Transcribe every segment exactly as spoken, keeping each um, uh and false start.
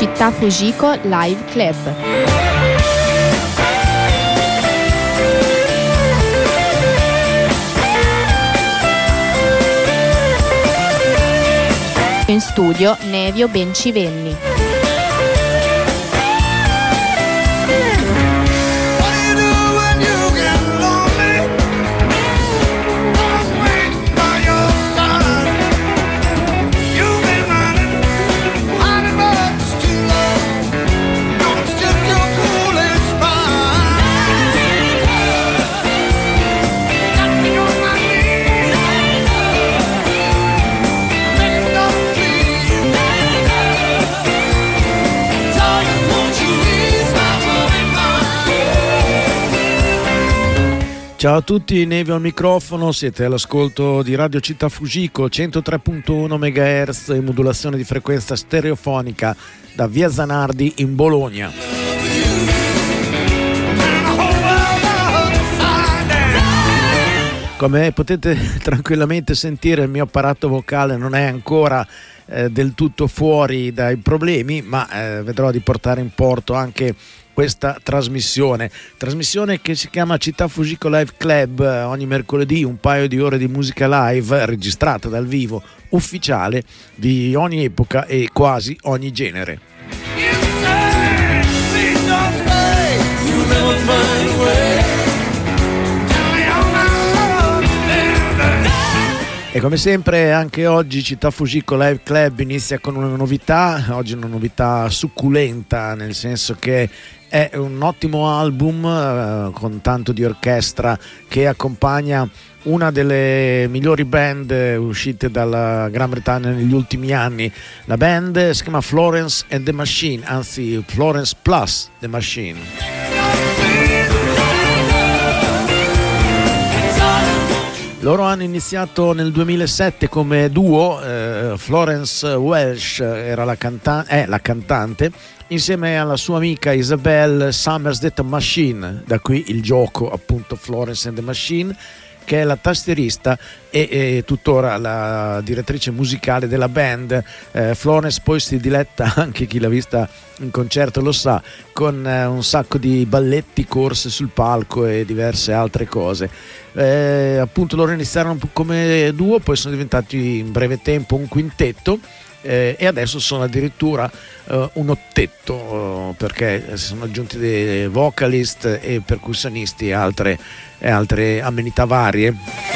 Città Fujiko Live Club. In studio Nevio Bencivenni. Ciao a tutti, Nevio al microfono, siete all'ascolto di Radio Città Fujiko, centotré virgola uno megahertz e modulazione di frequenza stereofonica da via Zanardi in Bologna. Come potete tranquillamente sentire, il mio apparato vocale non è ancora eh, del tutto fuori dai problemi, ma eh, vedrò di portare in porto anche questa trasmissione trasmissione che si chiama Città Fujiko Live Club. Ogni mercoledì un paio di ore di musica live registrata dal vivo, ufficiale, di ogni epoca e quasi ogni genere. E come sempre anche oggi Città Fujiko Live Club inizia con una novità, oggi una novità succulenta, nel senso che è un ottimo album eh, con tanto di orchestra che accompagna una delle migliori band uscite dalla Gran Bretagna negli ultimi anni. La band si chiama Florence and the Machine, anzi Florence plus the Machine. Loro hanno iniziato nel duemilasette come duo, eh, Florence Welsh era la, canta- è la cantante, insieme alla sua amica Isabelle Summers the Machine, da qui il gioco appunto Florence and the Machine, che è la tastierista e, e tuttora la direttrice musicale della band. eh, Florence poi si diletta, anche chi l'ha vista in concerto lo sa, con eh, un sacco di balletti, corse sul palco e diverse altre cose. Eh, appunto loro iniziarono come duo, poi sono diventati in breve tempo un quintetto, eh, e adesso sono addirittura eh, un ottetto, eh, perché si sono aggiunti dei vocalist e percussionisti e altre, e altre amenità varie.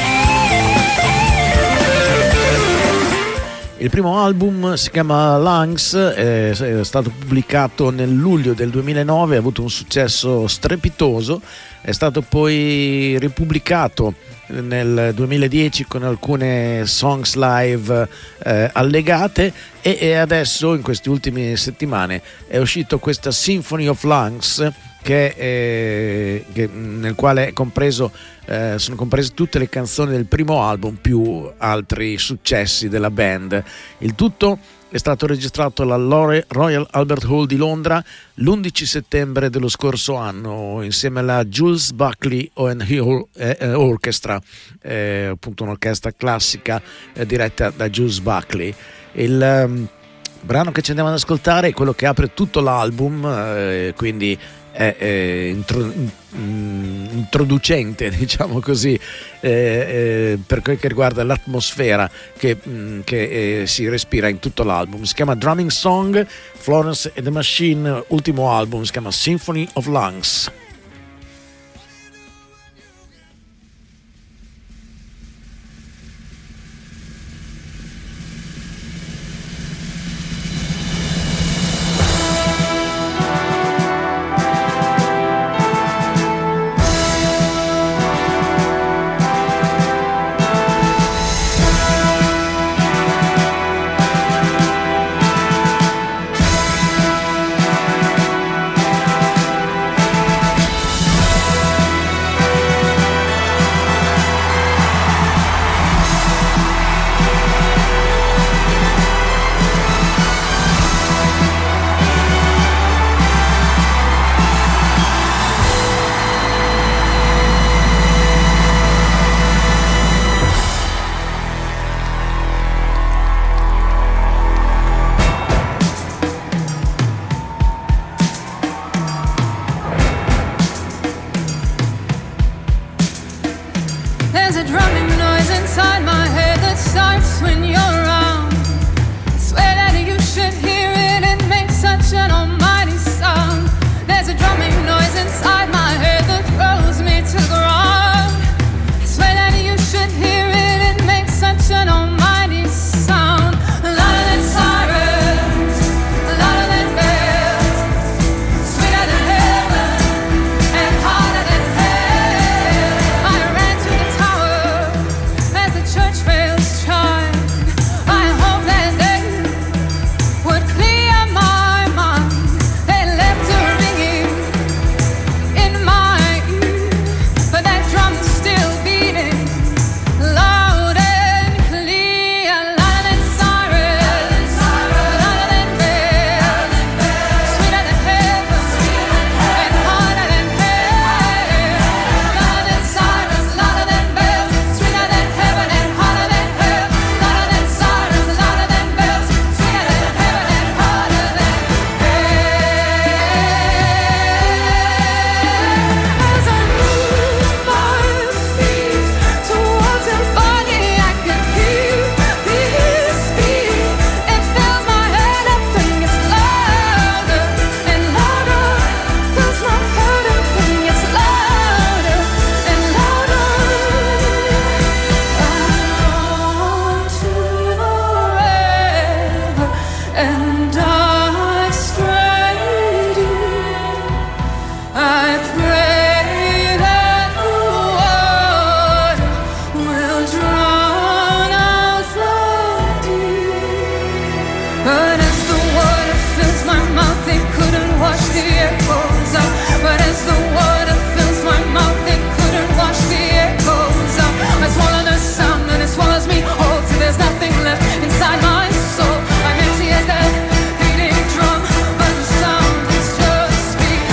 Il primo album si chiama Lungs, è stato pubblicato nel luglio del duemilanove, ha avuto un successo strepitoso, è stato poi ripubblicato nel duemiladieci con alcune songs live eh, allegate e, e adesso in queste ultime settimane è uscito questa Symphony of Lungs che, eh, che, nel quale è compreso, eh, sono comprese tutte le canzoni del primo album più altri successi della band. Il tutto è stato registrato alla Royal Albert Hall di Londra l'undici settembre dello scorso anno insieme alla Jules Buckley Orchestra, eh, appunto un'orchestra classica eh, diretta da Jules Buckley. Il um, brano che ci andiamo ad ascoltare è quello che apre tutto l'album, eh, quindi è, è intro, in, introducente, diciamo così, eh, eh, per quel che riguarda l'atmosfera che, mh, che eh, si respira in tutto l'album. Si chiama Drumming Song, Florence and the Machine, ultimo album, si chiama Symphony of Lungs. There's a drumming noise inside my head that starts when you're around. I swear that you should hear it, it makes such an almighty sound. There's a drumming noise inside my head that throws me to the ground. I swear that you should hear it, it makes such an almighty sound. Louder than sirens, louder than bells, sweeter than heaven and harder than hell. I ran to the tower as the church bells chime. I hope that they would clear my mind. They left a ringing in my ear, but that drum's still beating loud and clear. Louder than sirens, louder than bells, sweeter than heaven and harder than hell. Louder than sirens, louder than bells, sweeter than heaven and harder than hell. Louder than sirens, louder than bells, sweeter than heaven and harder than hell. As I move my feet towards your body, I can hear this beat. It fills my head up and gets louder and louder. Fills my head up and gets louder and louder. On to the river and dark straight in. I pray that the water will drown out the deep. But as the water fills my mouth, it couldn't wash the echoes out. But as the water fills my mouth, it couldn't wash the echoes out. I swallow the sound and it swallows me whole till there's nothing left inside my soul. I'm empty as that beating drum, but the sound is just beat.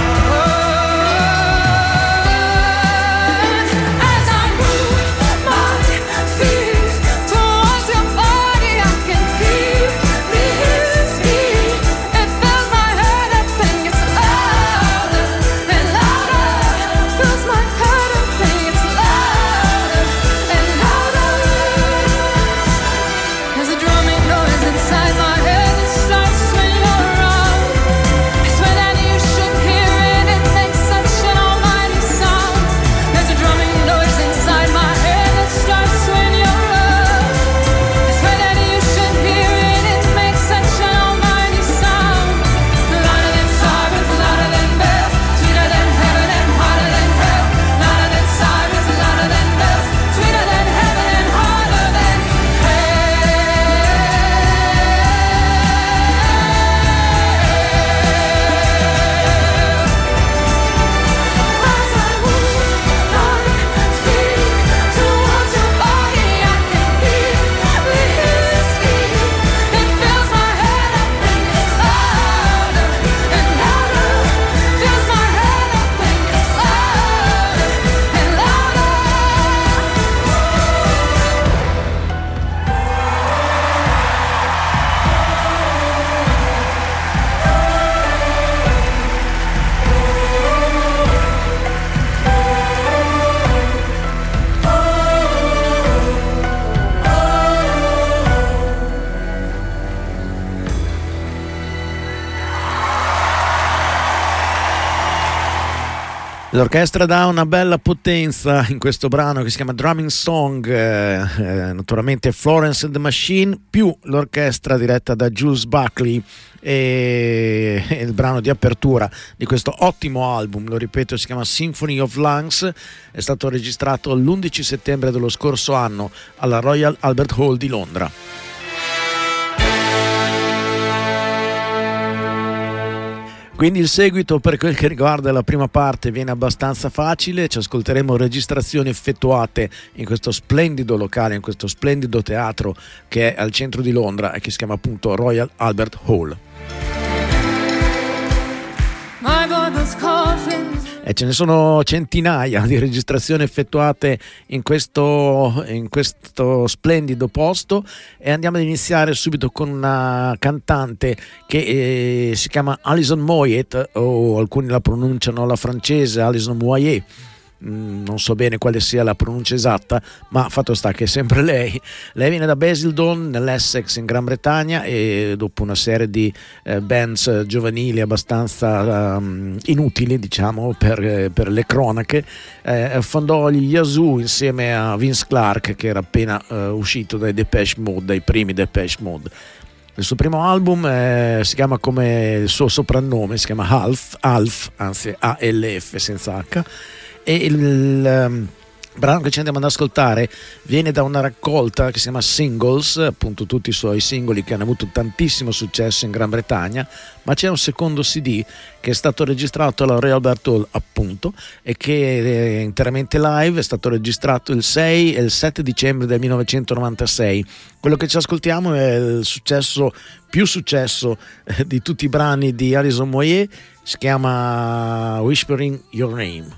As I move my feet towards your body, I can hear this beat. It fills my head up and gets louder and louder. Fills my head up and gets louder and louder. There's a drumming noise inside my head that starts when you're around. I swear that you should hear it, it makes such an almighty sound. There's a drumming noise inside my head that starts when you're around. I swear that you should hear it, it makes such an almighty sound. Louder than sirens, louder than bells, sweeter than heaven and harder than hell. Louder than sirens, louder than bells, sweeter than heaven and harder than hell. As I move my feet towards your body, I can hear this beat. It fills my head up and gets louder and louder. Fills my head up and gets louder and louder. L'orchestra dà una bella potenza in questo brano che si chiama Drumming Song, eh, eh, naturalmente Florence and the Machine, più l'orchestra diretta da Jules Buckley, e, e il brano di apertura di questo ottimo album, lo ripeto, si chiama Symphony of Lungs, è stato registrato l'undici settembre dello scorso anno alla Royal Albert Hall di Londra. Quindi il seguito per quel che riguarda la prima parte viene abbastanza facile, ci ascolteremo registrazioni effettuate in questo splendido locale, in questo splendido teatro che è al centro di Londra e che si chiama appunto Royal Albert Hall. E ce ne sono centinaia di registrazioni effettuate in questo, in questo splendido posto, e andiamo ad iniziare subito con una cantante che eh, si chiama Alison Moyet, o alcuni la pronunciano alla francese Alison Moyet, mh, non so bene quale sia la pronuncia esatta, ma fatto sta che è sempre lei. Lei viene da Basildon nell'Essex in Gran Bretagna, e dopo una serie di eh, bands giovanili abbastanza um, inutili, diciamo, per, per le cronache, eh, fondò gli Yazoo insieme a Vince Clarke, che era appena uh, uscito dai Depeche Mode, dai primi Depeche Mode. Il suo primo album eh, si chiama come il suo soprannome, si chiama Half, Half, anzi A L F senza H, e il, il um, brano che ci andiamo ad ascoltare viene da una raccolta che si chiama Singles, appunto tutti i suoi singoli che hanno avuto tantissimo successo in Gran Bretagna, ma c'è un secondo C D che è stato registrato alla Royal Albert Hall, appunto, e che è interamente live, è stato registrato il sei e il sette dicembre del millenovecentonovantasei. Quello che ci ascoltiamo è il successo, più successo eh, di tutti i brani di Alison Moyet, si chiama Whispering Your Name.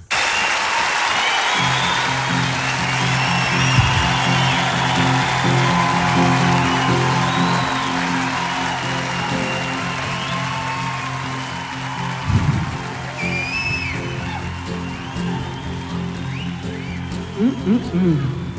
Mm-mm.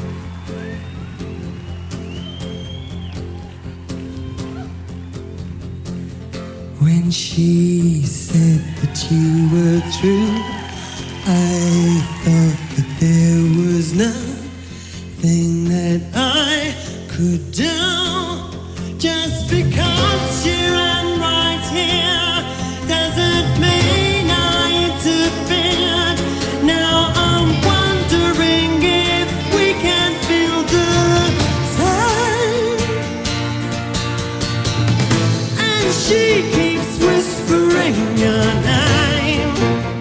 When she said that you were through, I thought that there was nothing that I could do. Just because you're right here doesn't mean I interfered. Now I'm wondering if we can feel the time. And she keeps whispering your name.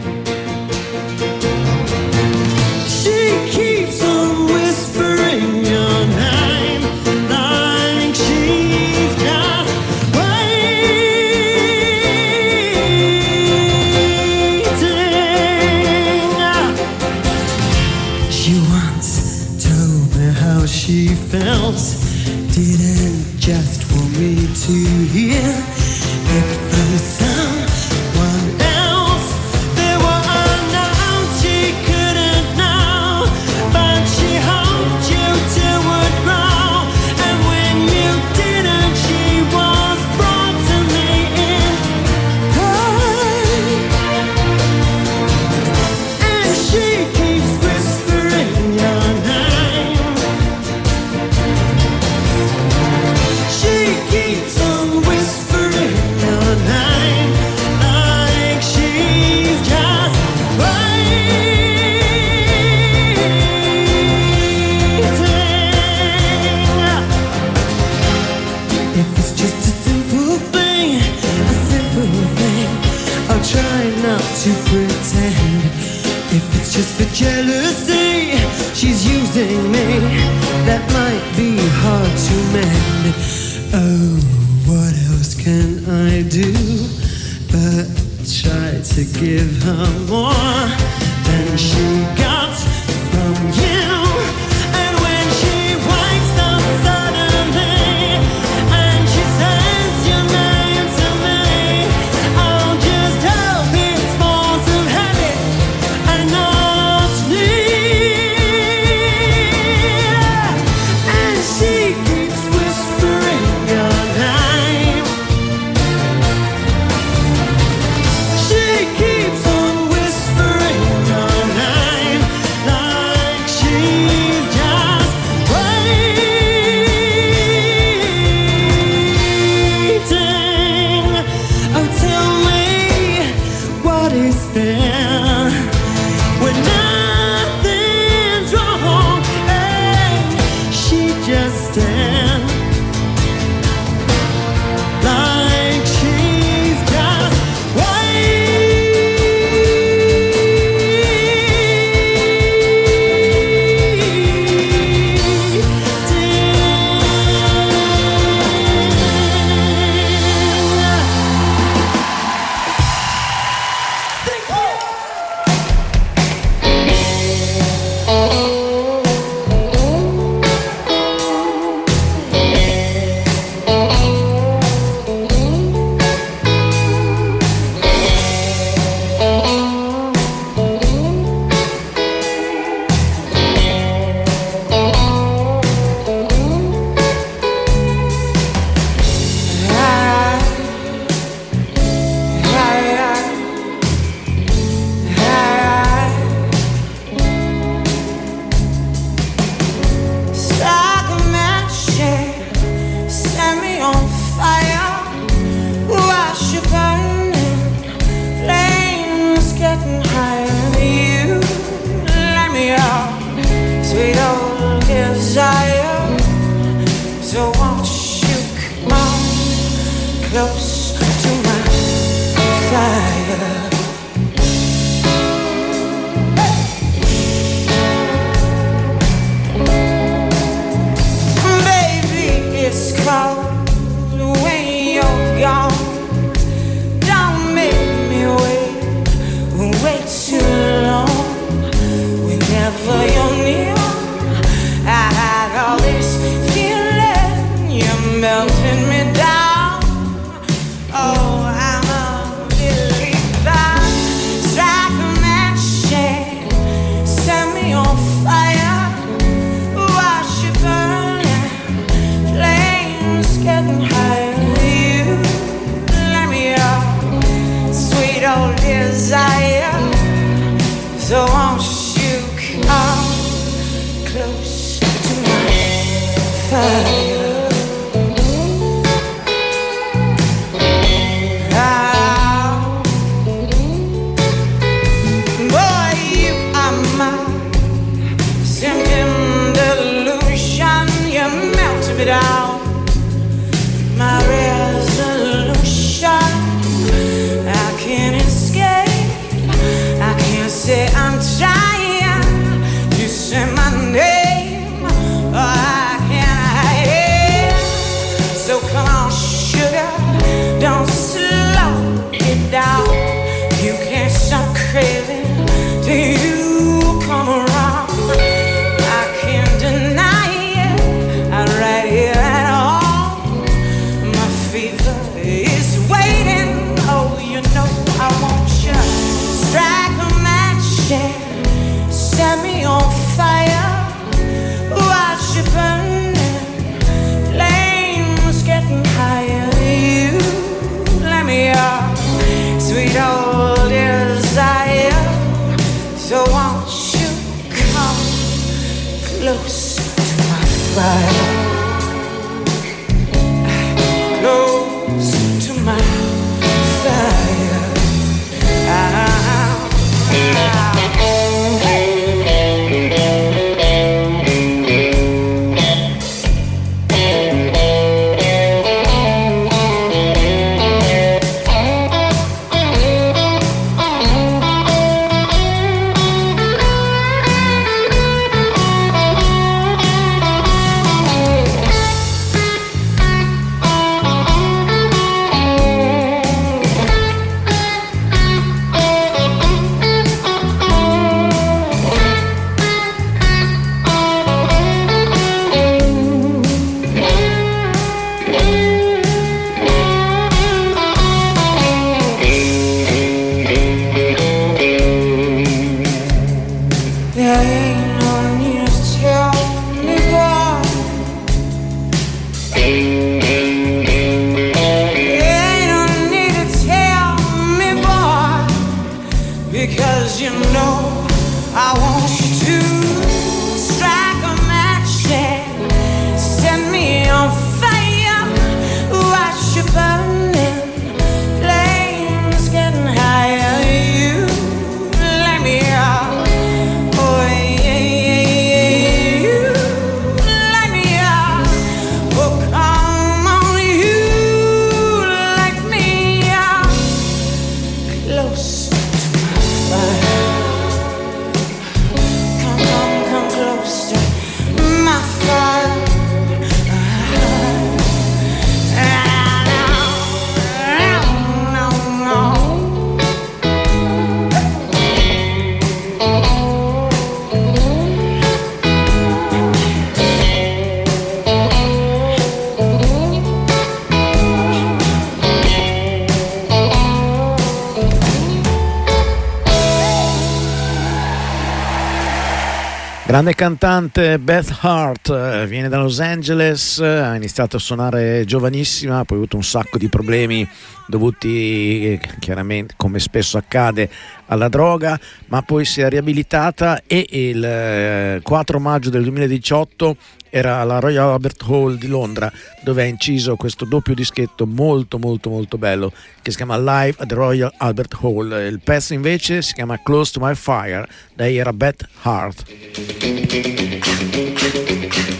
She keeps on whispering your name, like she's just waiting. She once told me how she felt, didn't just want me to hear it from someone else. They were announced, she couldn't know, but she hoped you two would grow. And when you didn't, she was brought to me in time. And she keeps whispering your name. She keeps on whispering your name, like she's just waiting. If it's just a simple thing, a simple thing, I'll try not to pretend. If it's just for jealousy, she's using me, that might be hard to mend. Oh, what else can I do but try to give her more than she got from you? And when she wakes up suddenly and she says your name to me, I'll just hope it's force of habit and not need. And she keeps whispering your name. She keeps on whispering your name, desire. So won't you come close to my fire? Baby, it's cold when you're gone. Don't make me wait, wait too long. Whenever you're near, I had all this feeling, you're melting me down. Oh, I'm a believer. Strike a match and set me on fire. Watch it burning, flames getting higher. You let me up, sweet old desire. So won't you come close to my fire? Ah, boy, you are my symptom delusion. You melt me down, my resolution. I can't escape, I can't say I'm trying. You say my name, oh, I can't hide. So come on, sugar, don't slow it down. You can't stop craving till you come around. I can't deny it, I'm right here at home. My fever is waiting, oh, you know I want you. Strike a match and set me on fire. Watch it burning, flames getting higher. You let me up, sweet old desire. So won't you come close to my fire? Close to my fire. Ah, ah, ah. Grande cantante Beth Hart, viene da Los Angeles, ha iniziato a suonare giovanissima, poi ha avuto un sacco di problemi dovuti chiaramente, come spesso accade, alla droga, ma poi si è riabilitata e il quattro maggio del duemiladiciotto era alla Royal Albert Hall di Londra, dove ha inciso questo doppio dischetto molto molto molto bello che si chiama Live at the Royal Albert Hall. Il pezzo invece si chiama Close to My Fire, lei era Beth Hart.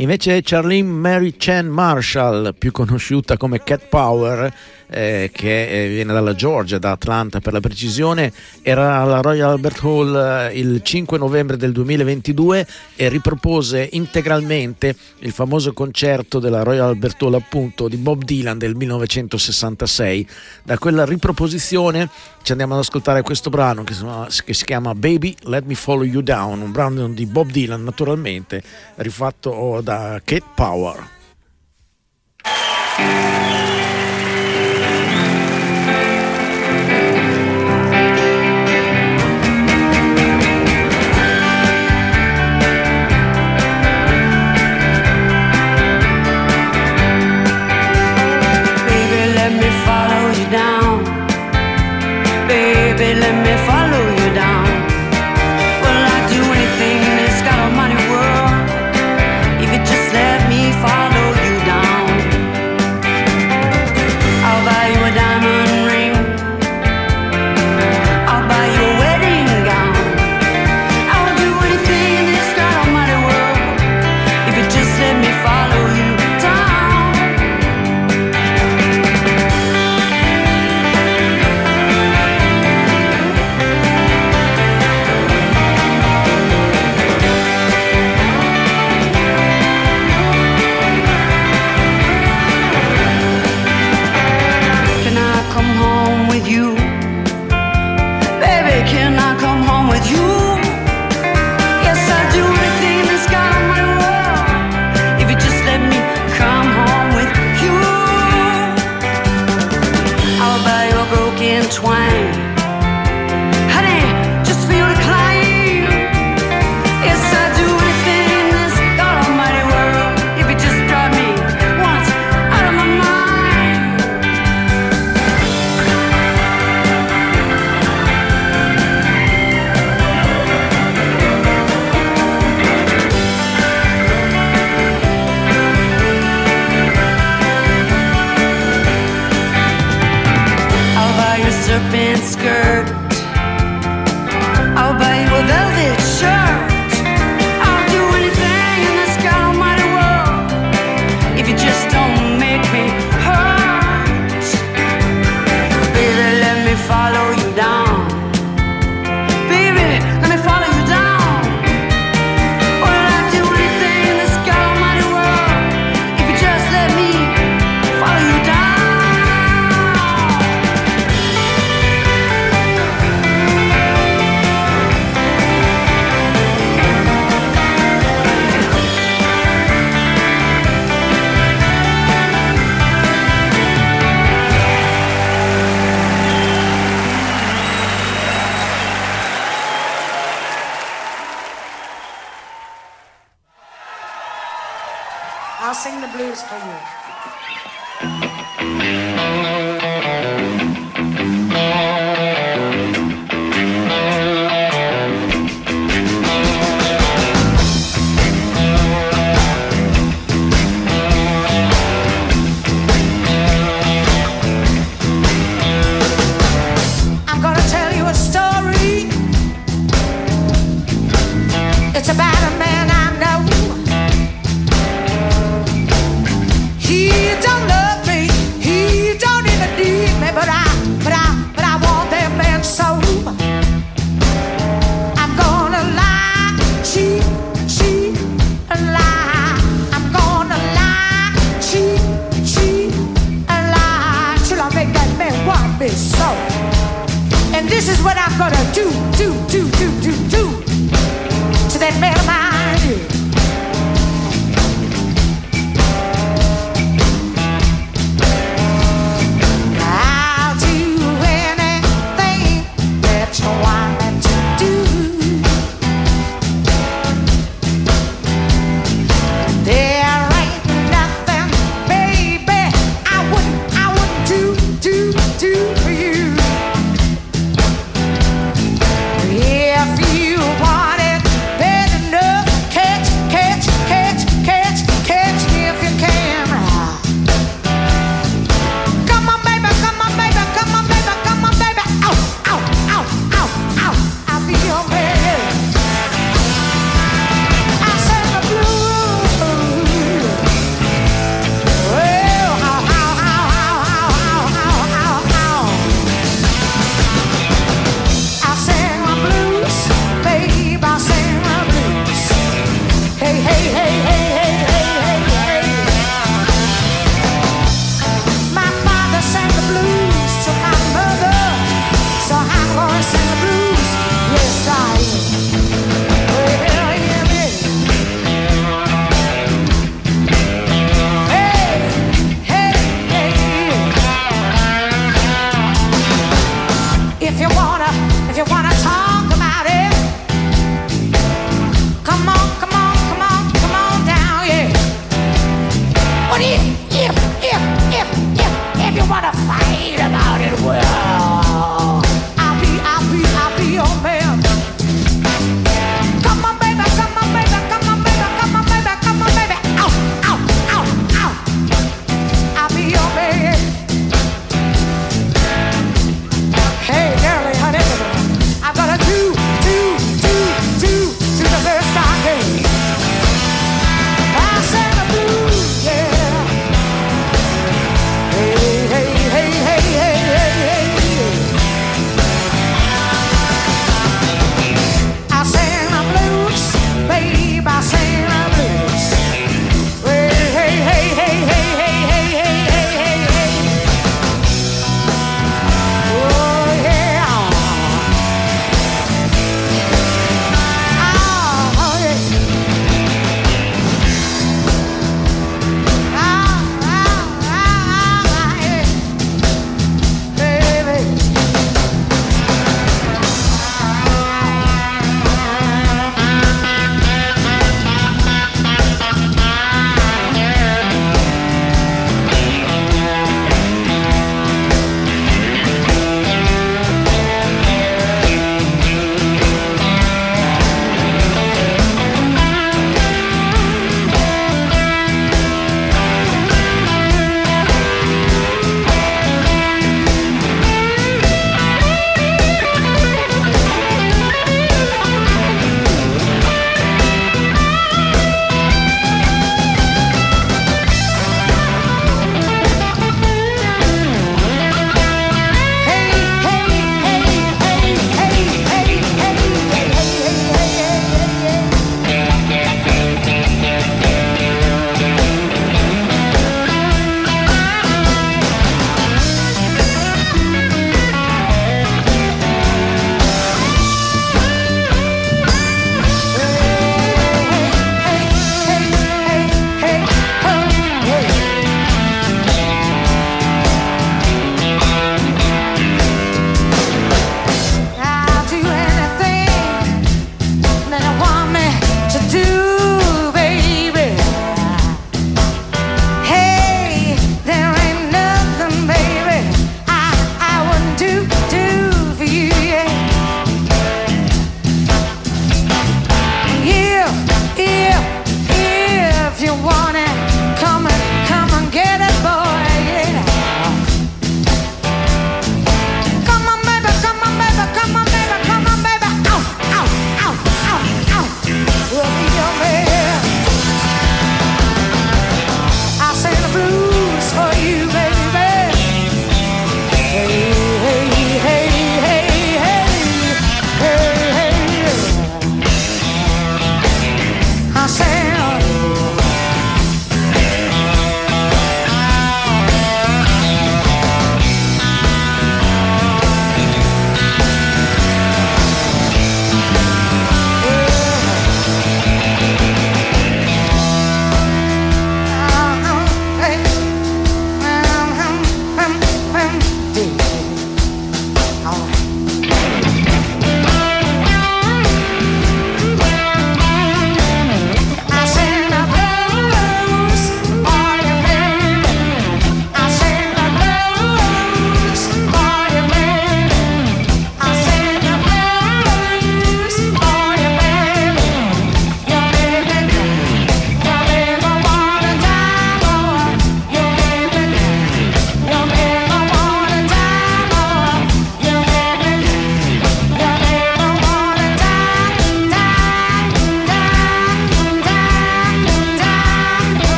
Invece Charlene Mary Chan Marshall, più conosciuta come Cat Power, eh, che eh, viene dalla Georgia, da Atlanta per la precisione, era alla Royal Albert Hall eh, il cinque novembre del duemilaventidue e ripropose integralmente il famoso concerto della Royal Albert Hall, appunto, di Bob Dylan del millenovecentosessantasei. Da quella riproposizione ci andiamo ad ascoltare questo brano che si chiama, che si chiama Baby Let Me Follow You Down, un brano di Bob Dylan naturalmente rifatto da Cat Power. Baby, let me follow you down. Baby, let me follow you down. Well, I'd do anything in this God Almighty world if you just let me follow you down. I'll buy you a diamond ring. I'll buy you a wedding gown. I'll do anything in this God Almighty world if you just let me follow you down. Can I come home with you? Baby, can I come home with you? Yes, I'd do anything in this God Almighty world if you just let me come home with you. I'll buy you a broken twine, honey, just for you to climb. Yes, I'd do anything in this God Almighty world if you just drive me once out of my mind. I'll buy you a serpent skirt. I'll buy you a velvet shirt. I'll do anything in this God Almighty world if you just don't make me hurt. Baby, let me follow you down. Baby, let me follow you down. Well, I'd do anything in this God Almighty world if you just let me follow you down. I'll sing the blues for you. I'm gonna tell you a story. It's about a man I know. He don't love me, he don't even need me, but I, but I, but I want that man so. I'm gonna lie, cheat, cheat, and lie. I'm gonna lie, cheat, cheat, and lie till I make that man want me so. And this is what I'm gonna do, do, do, do, do, do to that man of mine. I'll do anything that you want me to do. There ain't nothing, baby, I wouldn't, I wouldn't do, do, do for you. If you want it bad enough, hey, hey, hey, hey, hey, hey, hey. My father sang the blues to my mother, so I'm gonna sing the blues. Yes, I am. Well, yeah, yeah, yeah. Hey, hey, hey, yeah. If you wanna, if you wanna talk about it, come on, come on, come on, come on.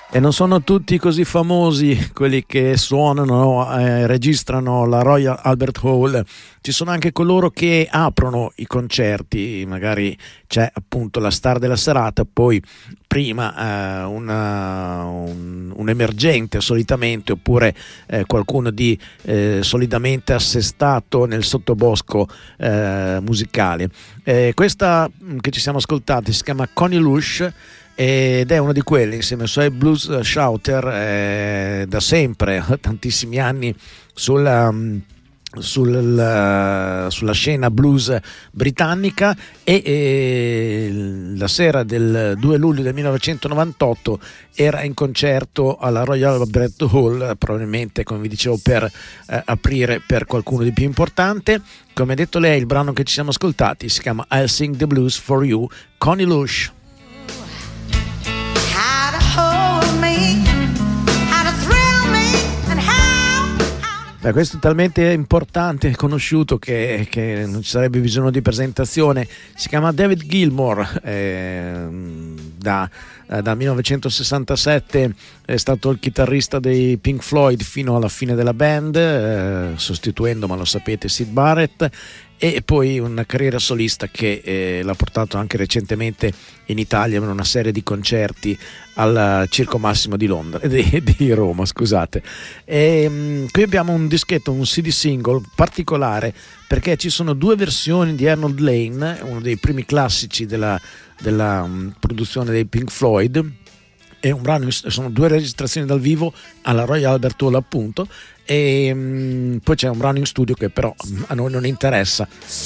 E non sono tutti così famosi quelli che suonano e eh, registrano la Royal Albert Hall. Ci sono anche coloro che aprono i concerti, magari c'è appunto la star della serata, poi prima eh, una, un, un emergente solitamente, oppure eh, qualcuno di eh, solidamente assestato nel sottobosco eh, musicale. Eh, questa che ci siamo ascoltati si chiama Connie Lush ed è uno di quelli, insieme ai suoi blues shouter, eh, da sempre, tantissimi anni sulla, sul, sulla scena blues britannica, e, e la sera del due luglio del millenovecentonovantotto era in concerto alla Royal Albert Hall, probabilmente, come vi dicevo, per eh, aprire per qualcuno di più importante. Come ha detto lei, il brano che ci siamo ascoltati si chiama I'll Sing the Blues for You, Connie Lush. Beh, questo è talmente importante e conosciuto che, che non ci sarebbe bisogno di presentazione. Si chiama David Gilmour, eh, da, eh, dal millenovecentosessantasette è stato il chitarrista dei Pink Floyd fino alla fine della band, eh, sostituendo, ma lo sapete, Syd Barrett, e poi una carriera solista che eh, l'ha portato anche recentemente in Italia in una serie di concerti al Circo Massimo di Londra, di, di Roma, scusate. E, mh, qui abbiamo un dischetto, un C D single particolare, perché ci sono due versioni di Arnold Lane, uno dei primi classici della, della um, produzione dei Pink Floyd. È un brano, sono due registrazioni dal vivo alla Royal Albert Hall, appunto, e mh, poi c'è un brano in studio che però a noi non interessa.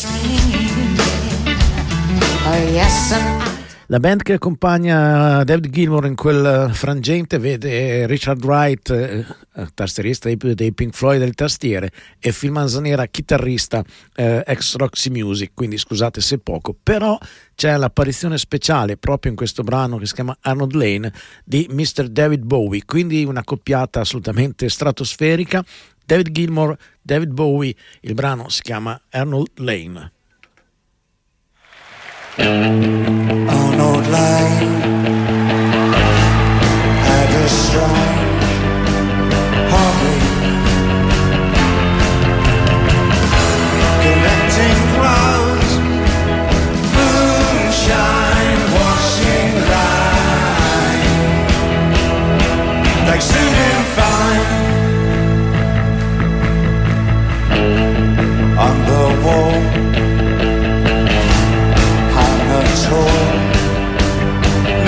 La band che accompagna David Gilmour in quel frangente vede Richard Wright, eh, tastierista dei, dei Pink Floyd, del tastiere, e Phil Manzanera, chitarrista, eh, ex Roxy Music, quindi scusate se poco, però c'è l'apparizione speciale proprio in questo brano che si chiama Arnold Lane di mister David Bowie, quindi una coppiata assolutamente stratosferica. David Gilmour, David Bowie, il brano si chiama Arnold Lane. Arnold Lane had a strange hobby, collecting clothes, moonshine, washing line. They suit him fine on the wall. Tall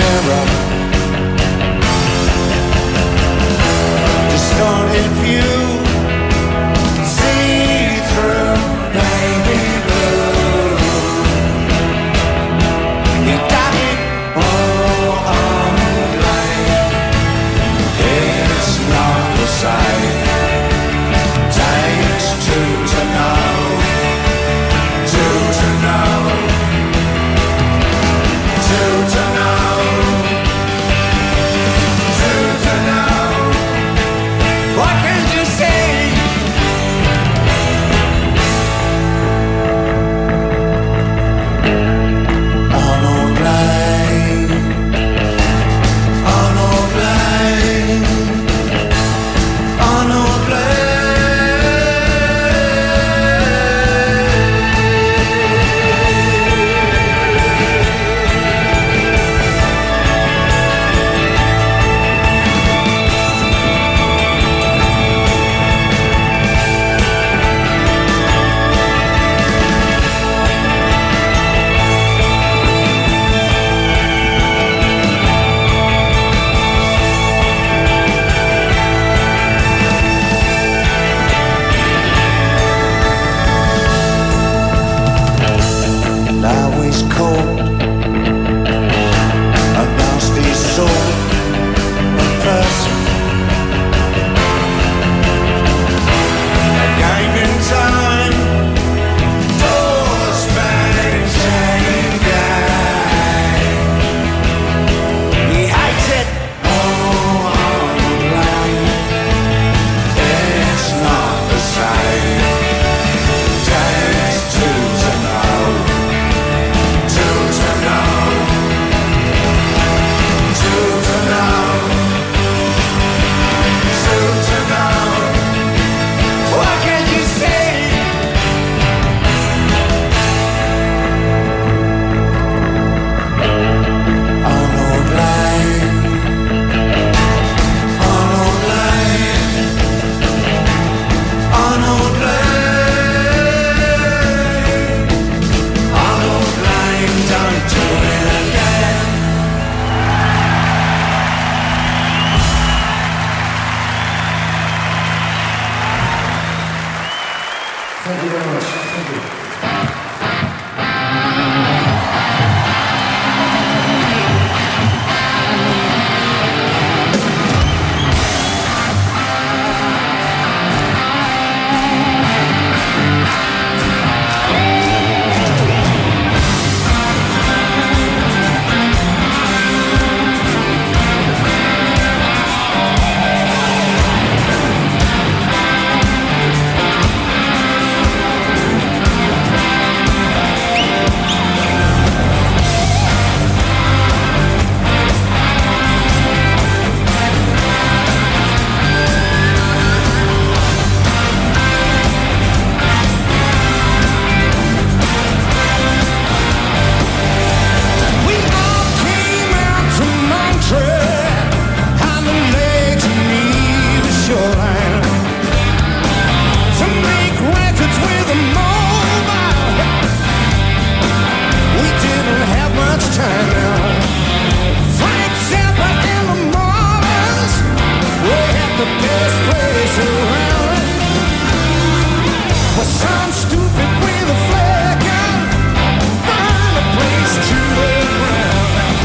best place around. For some stupid with a flare gun, find a place to the ground.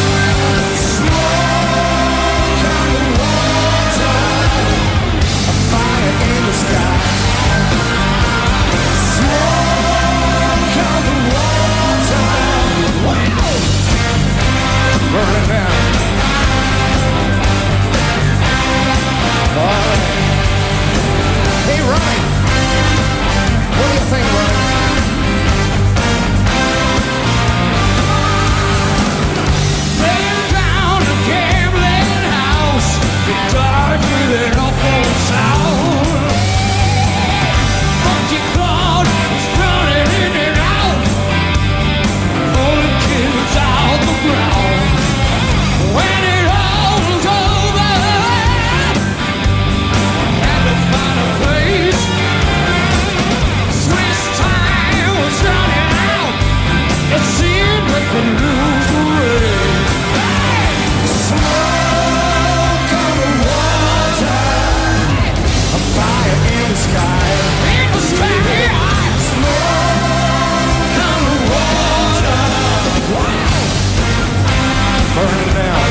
Smoke on the water, a fire in the sky. Smoke on the water, wow, burning down. All right. Hey, Ryan, what do you think, Ryan? Laying down a gambling house, the dark with an awful sound. Funky crowd is running in and out, pulling kids out the ground. When it all's over, had to find a place. Swiss time was running out. It seemed we could lose the race. Smoke on the water, a fire in the sky. In the sky. Smoke on the water, wow, burning down.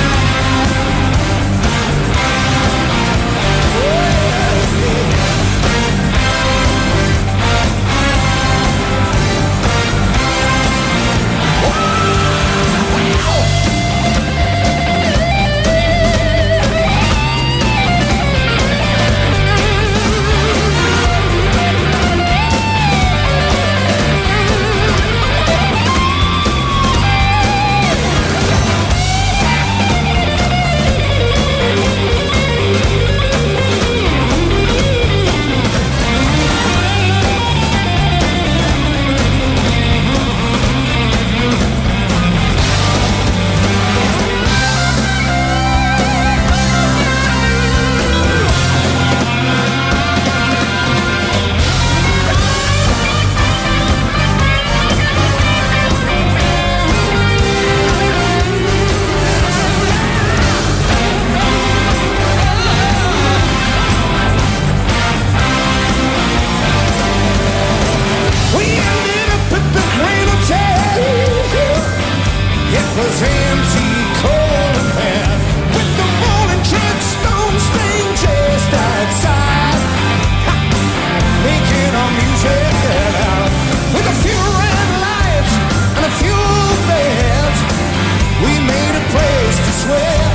We ended up at the Grand Hotel. It was empty, cold and bad, with the rolling truck Stones thing just outside, making our music loud. With a few red lights and a few beds, we made a place to sweat.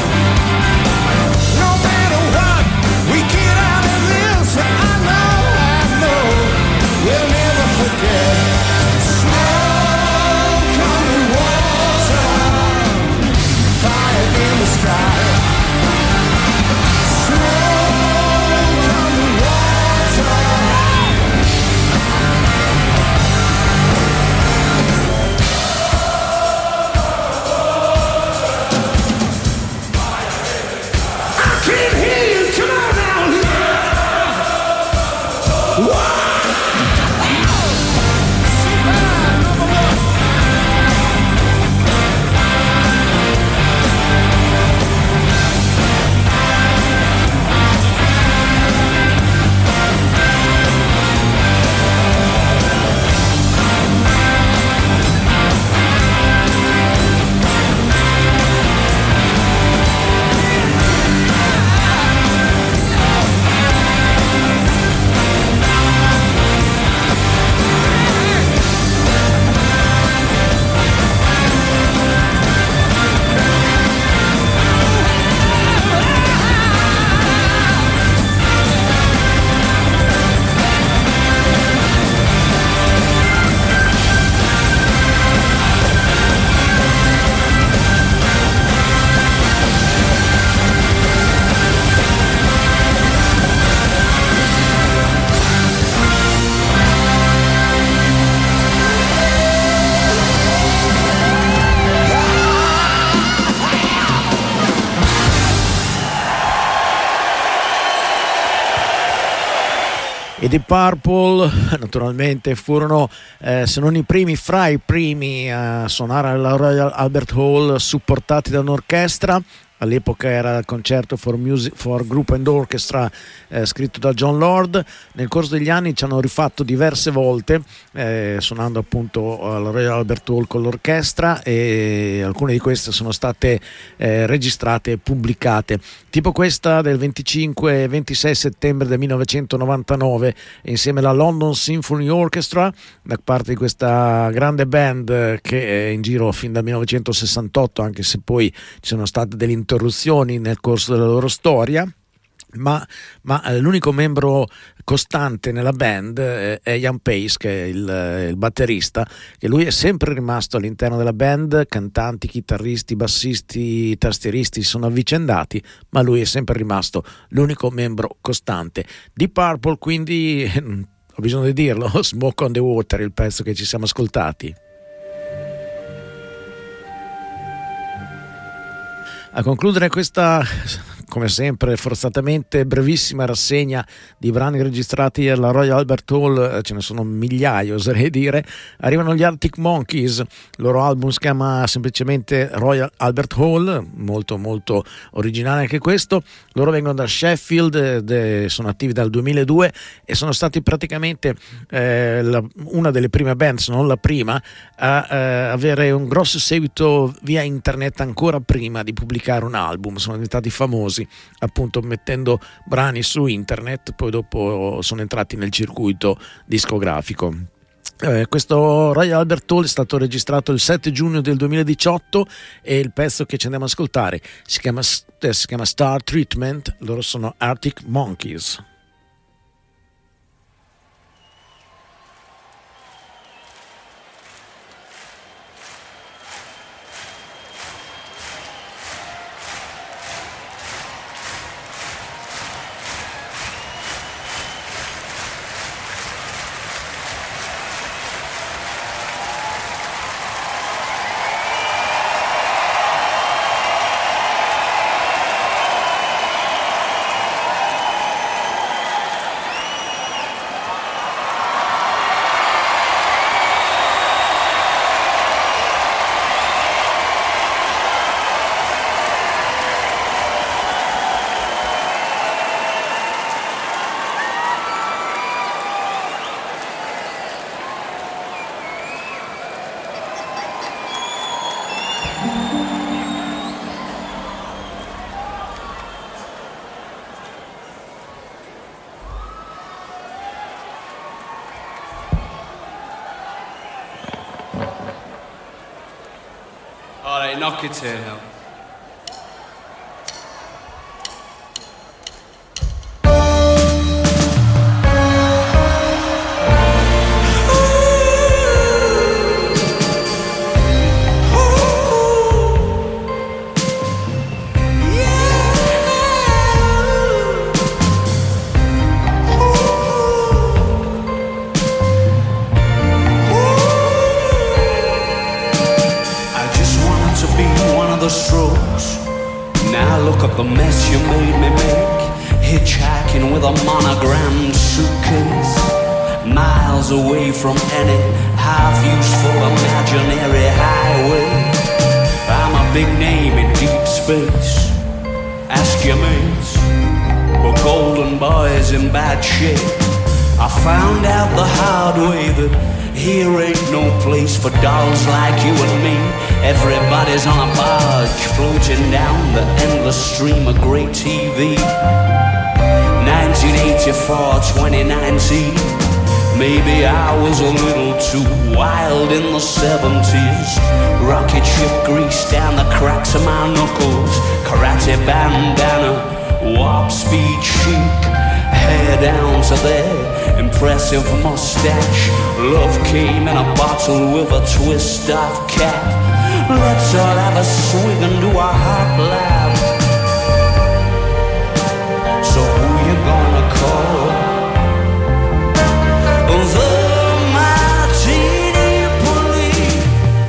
No matter what, we get out of this, and I know, I know, we'll never forget. Smoke on the water, fire in the sky. Smoke on the water. I can't hear you. Come on now. Whoa. E Deep Purple naturalmente furono eh, se non i primi, fra i primi a suonare alla Royal Albert Hall, supportati da un'orchestra. all'epoca era il concerto for, music, for Group and Orchestra eh, scritto da John Lord. Nel corso degli anni ci hanno rifatto diverse volte eh, suonando appunto al Royal Albert Hall con l'orchestra, e alcune di queste sono state eh, registrate e pubblicate, tipo questa del venticinque e ventisei settembre del millenovecentonovantanove insieme alla London Symphony Orchestra, da parte di questa grande band che è in giro fin dal millenovecentosessantotto, anche se poi ci sono state delle interruzioni nel corso della loro storia. Ma, ma eh, l'unico membro costante nella band eh, è Ian Pace, che è il, eh, il batterista, che lui è sempre rimasto all'interno della band. Cantanti, chitarristi, bassisti, tastieristi sono avvicendati, ma lui è sempre rimasto l'unico membro costante. Deep Purple, quindi eh, ho bisogno di dirlo, Smoke on the Water, il pezzo che ci siamo ascoltati. A concludere questa, come sempre, forzatamente brevissima rassegna di brani registrati alla Royal Albert Hall, ce ne sono migliaia, oserei dire, arrivano gli Arctic Monkeys. Il loro album si chiama semplicemente Royal Albert Hall, molto molto originale anche questo. Loro vengono da Sheffield, de, sono attivi dal duemiladue e sono stati praticamente eh, la, una delle prime band, se non la prima, a eh, avere un grosso seguito via internet ancora prima di pubblicare un album. Sono diventati famosi appunto mettendo brani su internet, poi dopo sono entrati nel circuito discografico. Eh, questo Royal Albert Hall è stato registrato il sette giugno del duemiladiciotto e il pezzo che ci andiamo ad ascoltare si chiama, eh, si chiama Star Treatment. Loro sono Arctic Monkeys. Knock it in now. Strokes. Now look at the mess you made me make, hitchhiking with a monogrammed suitcase, miles away from any half-useful imaginary highway. I'm a big name in deep space, ask your mates, but Golden Boy's in bad shape. I found out the hard way that here ain't no place for dolls like you and me. Everybody's on a barge floating down the endless stream of great T V. nineteen eighty-four, twenty nineteen. Maybe I was a little too wild in the seventies. Rocket ship grease down the cracks of my knuckles. Karate bandana, warp speed chic. Hair down to their impressive mustache. Love came in a bottle with a twist-off cap. Let's all have a swing and do a hot laugh. So who you gonna call? The Martini Police.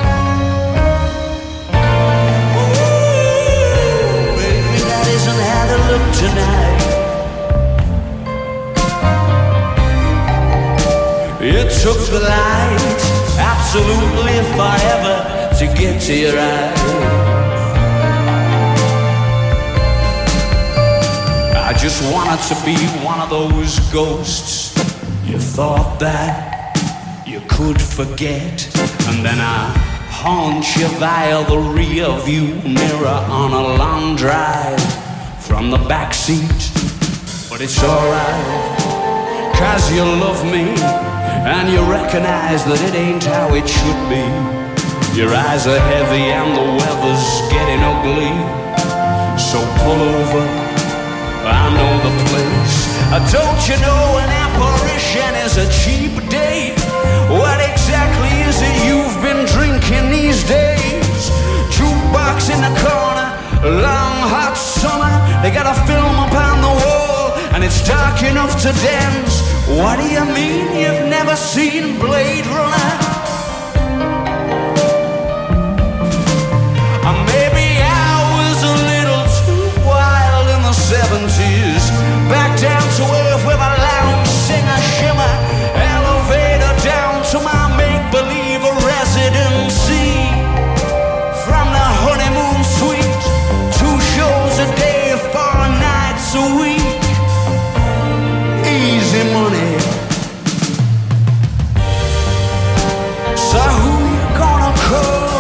Ooh, baby, that isn't how they look tonight. It took the light absolutely forever to get to your eyes. just wanted to be one of those ghosts you thought that you could forget. And then I haunt you via the rear view mirror on a long drive from the back seat. But it's alright, cause you love me and you recognize that it ain't how it should be. Your eyes are heavy and the weather's getting ugly, so pull over, I know the place. Uh, don't you know an apparition is a cheap date? What exactly is it you've been drinking these days? Jukebox in the corner, long hot summer, they got a film upon the wall and it's dark enough to dance. What do you mean you've never seen Blade Runner? Or maybe I was a little too wild in the seventies. Back down to earth with a lounge singer shimmer. Elevator down to my make-believe residency. From the honeymoon suite, two shows a day, four nights a week. Easy money. So who you gonna call?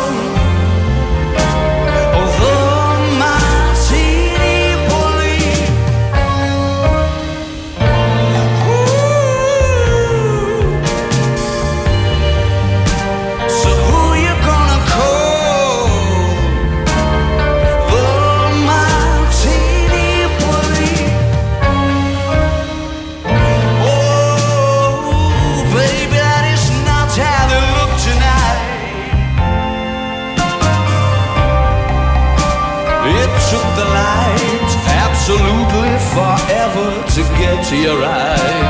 The Martini Police. So who you gonna call? The Martini Police. Oh, baby, that is not how they look tonight. It took the light absolutely forever to get to your eye.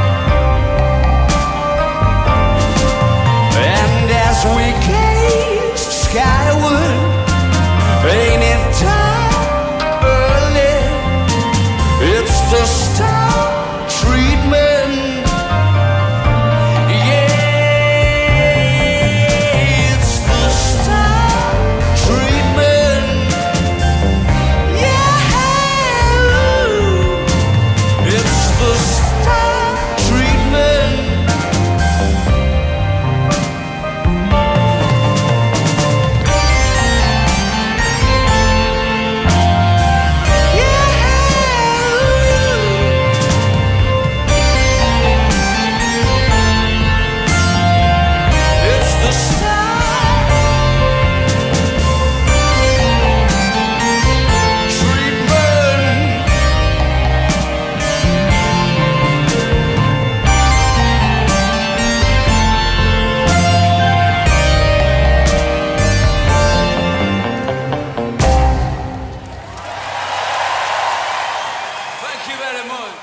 And as we gazed skyward, ain't it dark early? It's the star treatment. Yeah, it's the star treatment. Yeah, it's the star treatment. It's the star treatment. Thank you very much.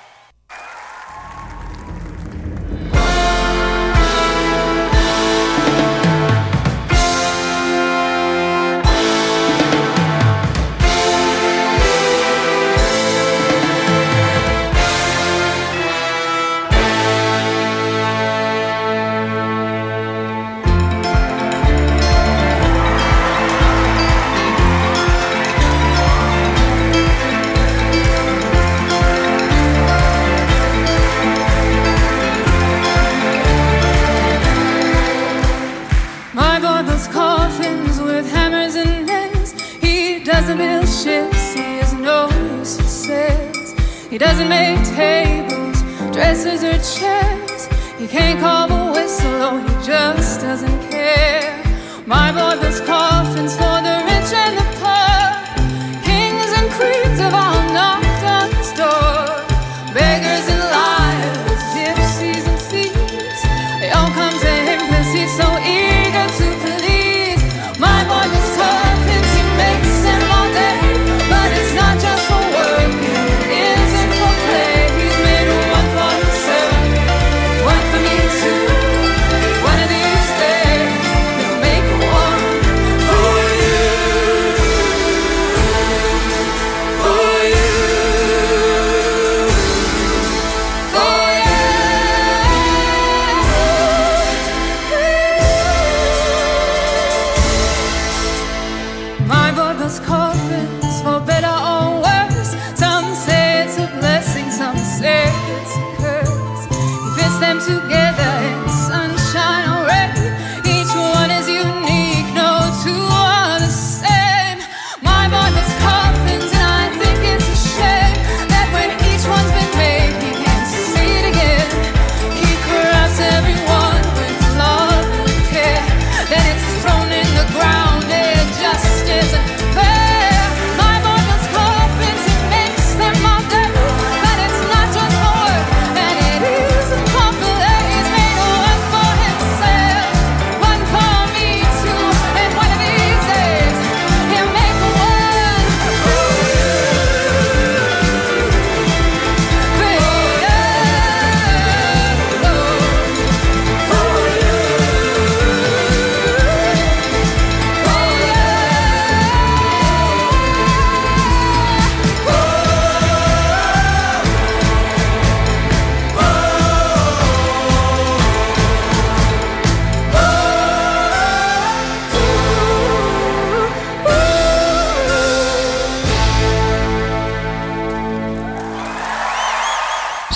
My boy builds coffins with hammers and nails. He doesn't build ships, he has no use for sails. He doesn't make tables, dressers or chairs. He can't carve a whistle, oh, he just doesn't care. My boy builds coffins for the rich and the poor. Kings and queens have all knocked on his door. Beggars and liars, gypsies and thieves, they all come to him cause he's so eager to please. My boy builds coffins, he makes them all day. But it's not just for work, it isn't for play. He's made one for himself, one for me too. One of these days, he'll make one for you.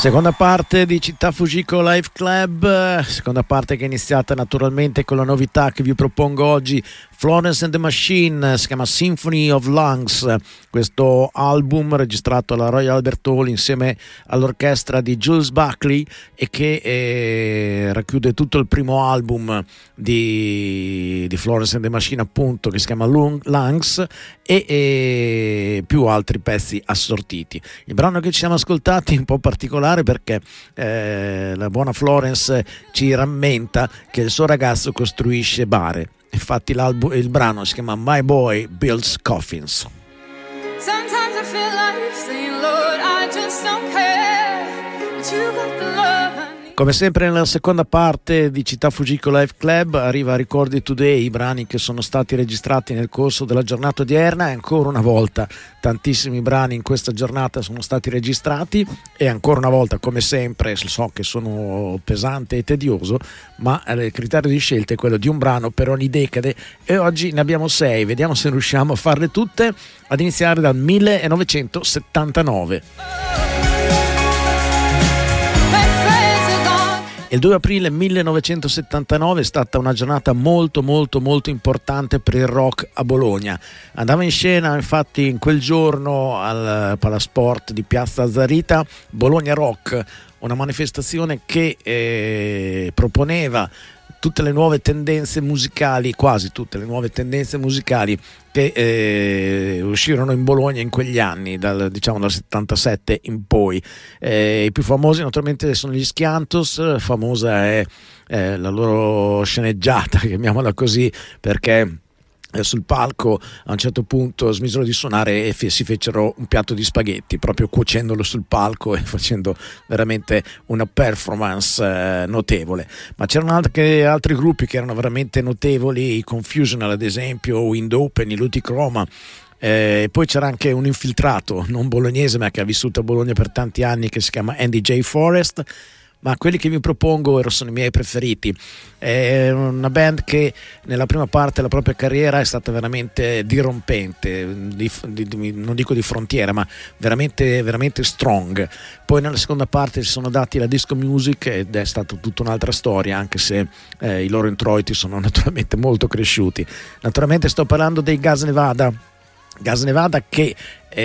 Seconda parte di Città Fujiko Live Club, seconda parte che è iniziata naturalmente con la novità che vi propongo oggi, Florence and the Machine, si chiama Symphony of Lungs, questo album registrato alla Royal Albert Hall insieme all'orchestra di Jules Buckley e che eh, racchiude tutto il primo album di, di Florence and the Machine, appunto, che si chiama Lungs e, e più altri pezzi assortiti. Il brano che ci siamo ascoltati è un po' particolare perché eh, la buona Florence ci rammenta che il suo ragazzo costruisce bare. Infatti il brano si chiama My Boy Builds Coffins. Sometimes I feel like saying, Lord, I just don't care, but you got the love I need. Come sempre nella seconda parte di Città Fujiko Live Club arriva Ricordi Today, i brani che sono stati registrati nel corso della giornata odierna, e ancora una volta tantissimi brani in questa giornata sono stati registrati e ancora una volta, come sempre, so che sono pesante e tedioso, ma il criterio di scelta è quello di un brano per ogni decade e oggi ne abbiamo sei, vediamo se riusciamo a farle tutte, ad iniziare dal millenovecentosettantanove. Il due aprile millenovecentosettantanove è stata una giornata molto molto molto importante per il rock a Bologna. Andava in scena infatti in quel giorno al Palasport di Piazza Azzarita Bologna Rock, una manifestazione che eh, proponeva tutte le nuove tendenze musicali, quasi tutte le nuove tendenze musicali che eh, uscirono in Bologna in quegli anni, dal, diciamo dal settantasette in poi. Eh, I più famosi naturalmente sono gli Schiantos, famosa è eh, la loro sceneggiata, chiamiamola così, perché sul palco a un certo punto smisero di suonare e si fecero un piatto di spaghetti, proprio cuocendolo sul palco e facendo veramente una performance eh, notevole. Ma c'erano anche altri gruppi che erano veramente notevoli, i Confusional ad esempio, Wind Open, i Luti Chroma. E eh, poi c'era anche un infiltrato non bolognese ma che ha vissuto a Bologna per tanti anni, che si chiama Andy J. Forrest. Ma quelli che vi propongo sono i miei preferiti. È una band che nella prima parte della propria carriera è stata veramente dirompente, di, di, non dico di frontiera, ma veramente, veramente strong. Poi nella seconda parte si sono dati la disco music ed è stata tutta un'altra storia, anche se eh, i loro introiti sono naturalmente molto cresciuti. Naturalmente sto parlando dei Gas Nevada. Gas Nevada che,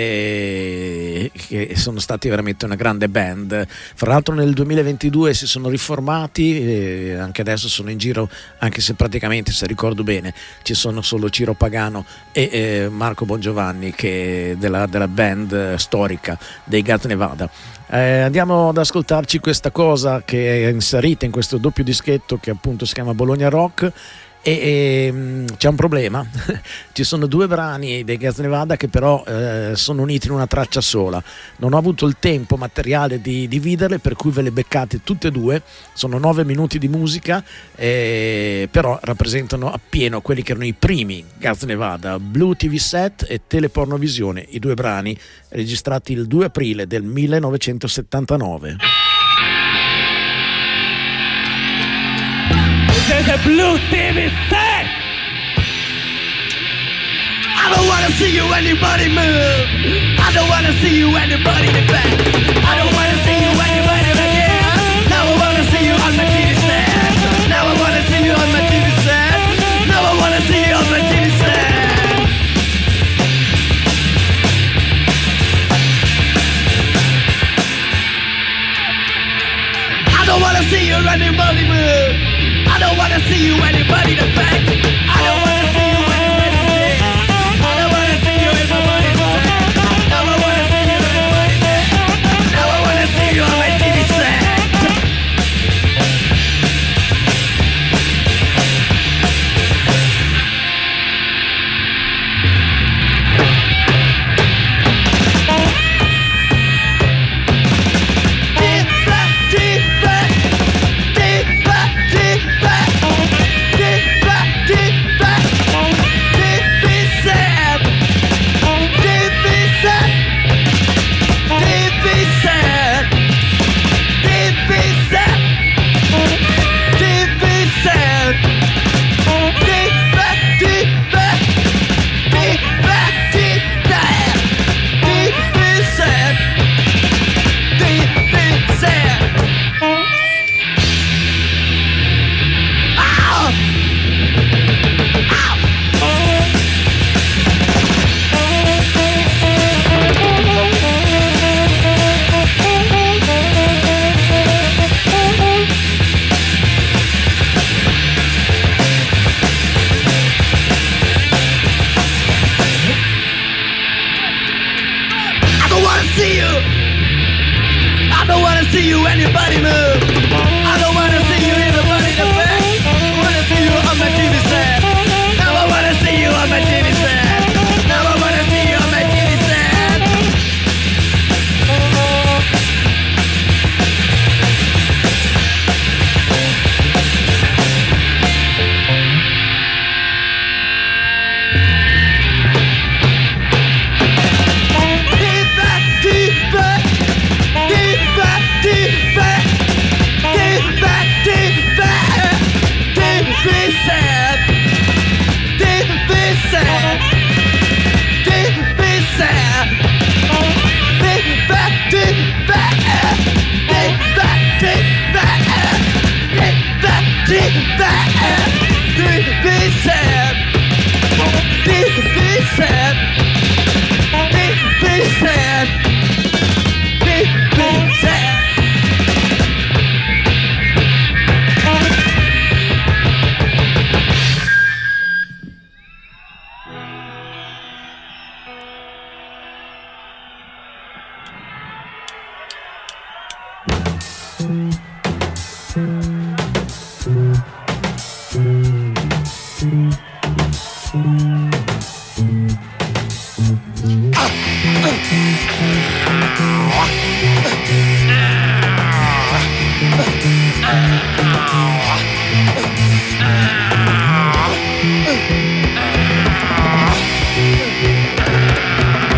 eh, che sono stati veramente una grande band. Fra l'altro nel duemilaventidue si sono riformati, eh, anche adesso sono in giro, anche se praticamente, se ricordo bene, ci sono solo Ciro Pagano e eh, Marco Bongiovanni che della, della band storica dei Gas Nevada. Eh, andiamo ad ascoltarci questa cosa che è inserita in questo doppio dischetto che appunto si chiama Bologna Rock. E, e c'è un problema, ci sono due brani dei Gas Nevada che però eh, sono uniti in una traccia sola. Non ho avuto il tempo materiale di dividerle, per cui ve le beccate tutte e due. Sono nove minuti di musica, eh, però rappresentano appieno quelli che erano i primi Gas Nevada, Blue T V Set e Telepornovisione, i due brani registrati il due aprile del millenovecentosettantanove. There's a blue T V set. I don't wanna see you anybody move. I don't wanna see you anybody defend. I don't wanna see you anybody again. Now I wanna see you on my T V set. Now I wanna see you on my T V set. Now I wanna see you on my T V set. I don't wanna see you anybody move. I don't wanna see you anybody to back. I don't wanna see you anybody dead. I don't wanna see you anybody dead. Now I wanna see you anybody dead. Now I wanna see you on my T V set. Deep back, deep back, deep back, deep back, deep back. wanna see you. I don't wanna see you anybody move. I don't wanna see you anybody in the back. I wanna see you on my T V set. Now I wanna see you on my T V set. Now I wanna see you on my T V set.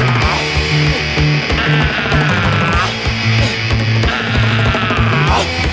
Oh!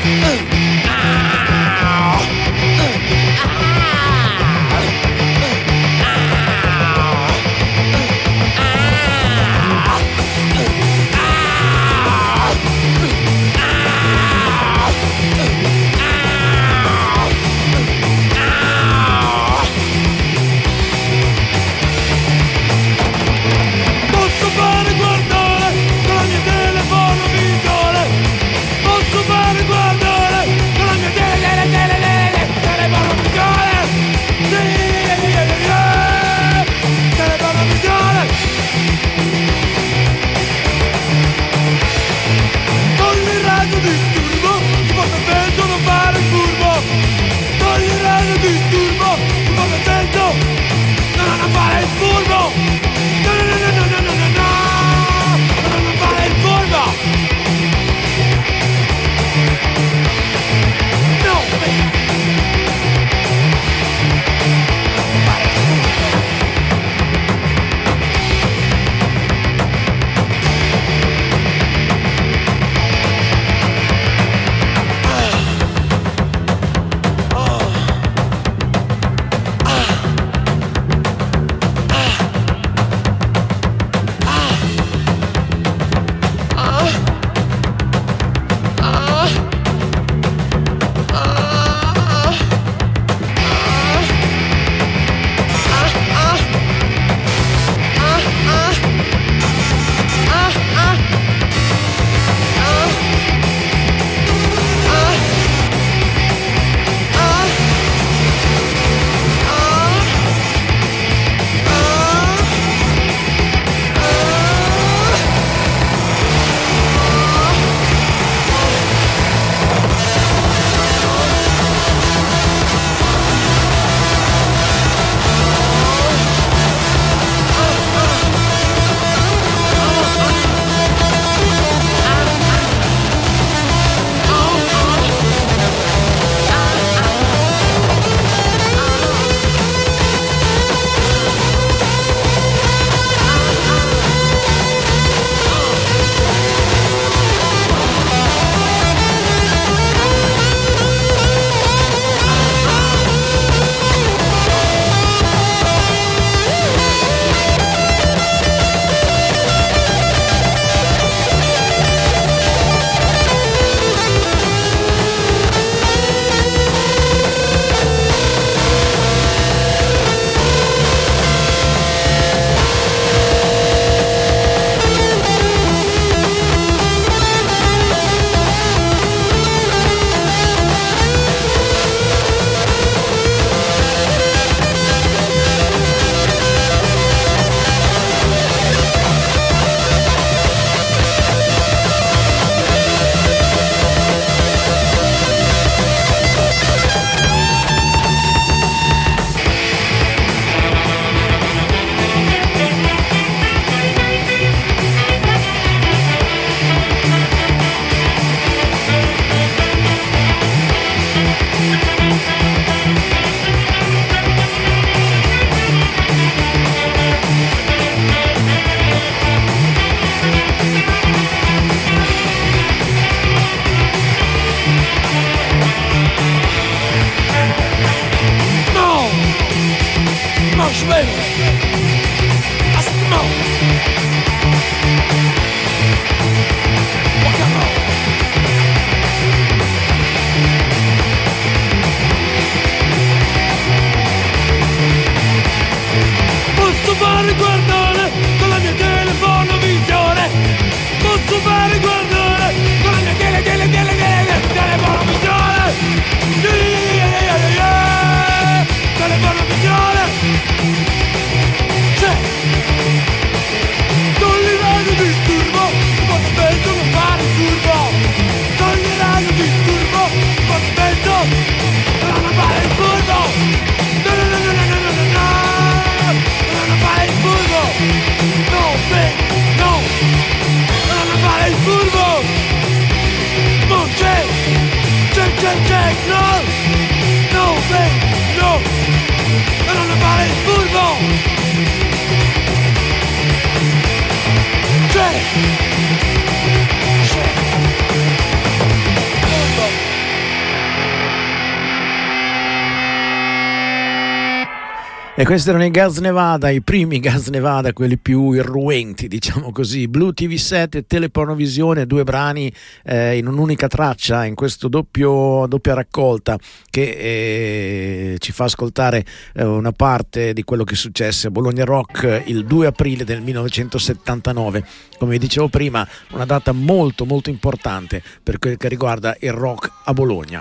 E questi erano i Gas Nevada, i primi Gas Nevada, quelli più irruenti, diciamo così. Blue T V sette e Telepornovisione, due brani eh, in un'unica traccia, in questo doppio, doppia raccolta che eh, ci fa ascoltare eh, una parte di quello che successe a Bologna Rock il due aprile del millenovecentosettantanove. Come vi dicevo prima, una data molto molto importante per quel che riguarda il rock a Bologna.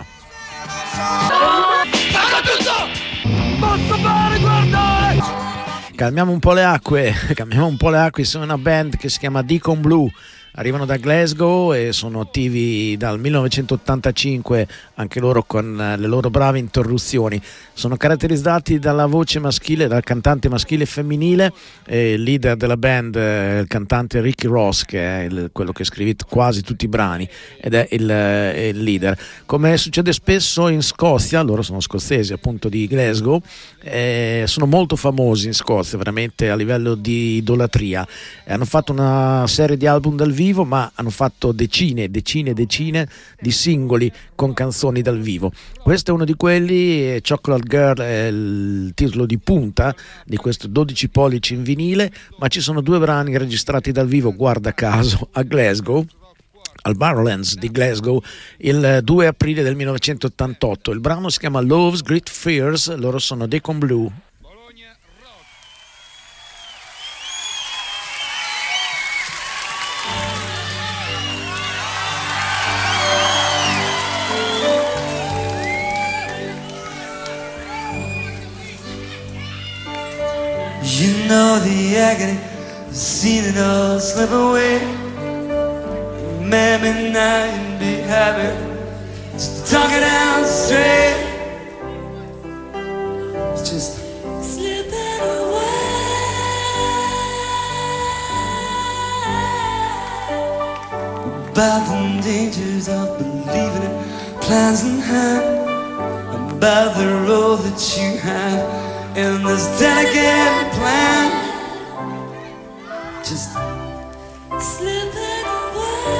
Posso fare guardare! Calmiamo un po' le acque, calmiamo un po' le acque, sono una band che si chiama Deacon Blue, arrivano da Glasgow e sono attivi dal millenovecentottantacinque, anche loro con le loro brave interruzioni. Sono caratterizzati dalla voce maschile, dal cantante maschile e femminile, e il leader della band è il cantante Ricky Ross, che è il, quello che scrive quasi tutti i brani ed è il, è il leader. Come succede spesso in Scozia, loro sono scozzesi appunto di Glasgow, eh, sono molto famosi in Scozia, veramente a livello di idolatria. Eh, hanno fatto una serie di album dal vivo, ma hanno fatto decine e decine e decine di singoli con canzoni dal vivo. Questo è uno di quelli, Chocolate Girl è il titolo di punta di questo dodici pollici in vinile, ma ci sono due brani registrati dal vivo, guarda caso, a Glasgow, al Barrowlands di Glasgow, il due aprile del millenovecentottantotto. Il brano si chiama Love's Great Fears, loro sono Deacon Blue. You know the agony, I've seen it all slip away. Maybe now you'd be happy just to talk it out straight. It's just slipping away. About the dangers of believing in plans in hand, about the role that you have in this delicate plan, just slipping away.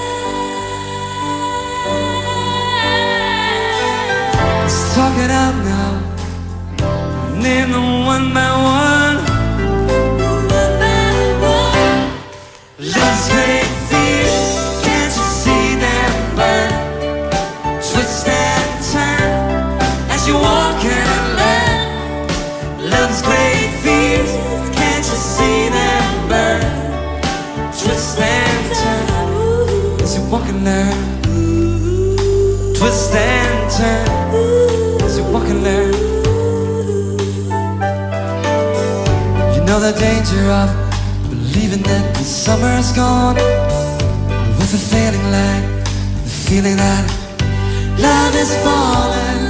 Let's talk it out now, name them one by one. One by one. Love's great fears, can't you see them burn? Twist and turn as you walk and learn. Love's great fears, can't you see them burn? Twist and turn as you walk and learn. Twist and turn as you walk and learn. You know the danger of believing that the summer is gone, with a failing light, the feeling that love is falling.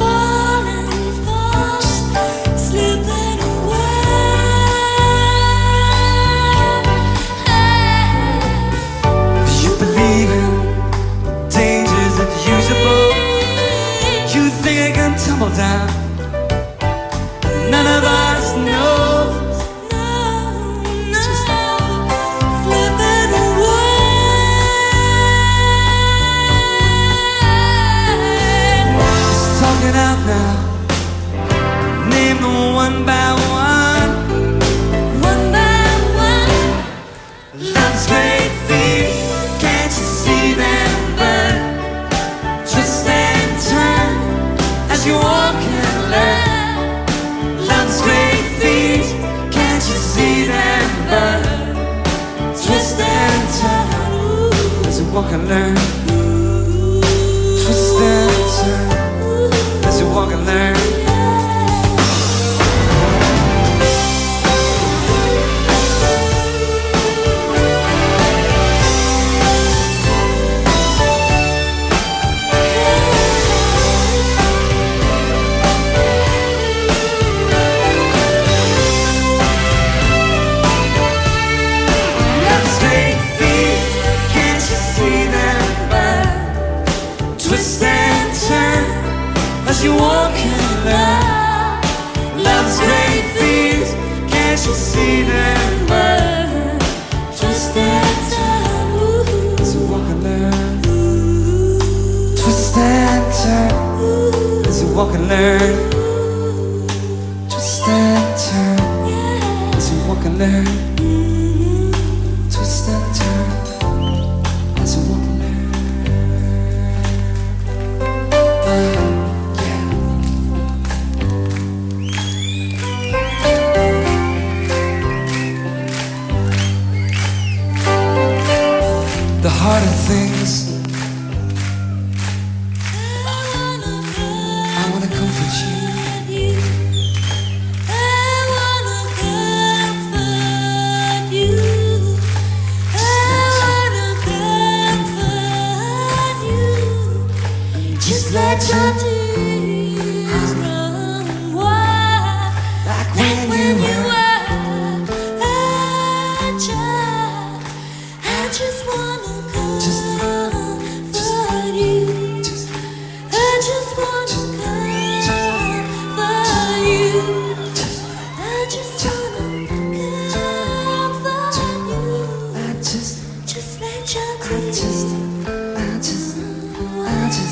Tumble down. None of us knows. It's just slipping away. Just talk it out now. Name them one by one. One by one. Love's great fears, can't you see them burn? Twist and turn as you walk and learn. Love's great fears, can't you see them burn? Twist and turn as you walk and learn. Twist and turn as you walk and learn. As you walk and learn. Love's great fears, can't you see them burn? Twist and turn as you walk and learn. Twist and turn as you walk and learn. Twist and the harder things. I wanna comfort you. Just let your tears run wild, like when, when you were a child. I just wanna comfort you. I just wanna comfort you. I just wanna comfort you. I just, just let your tears. I just, I just.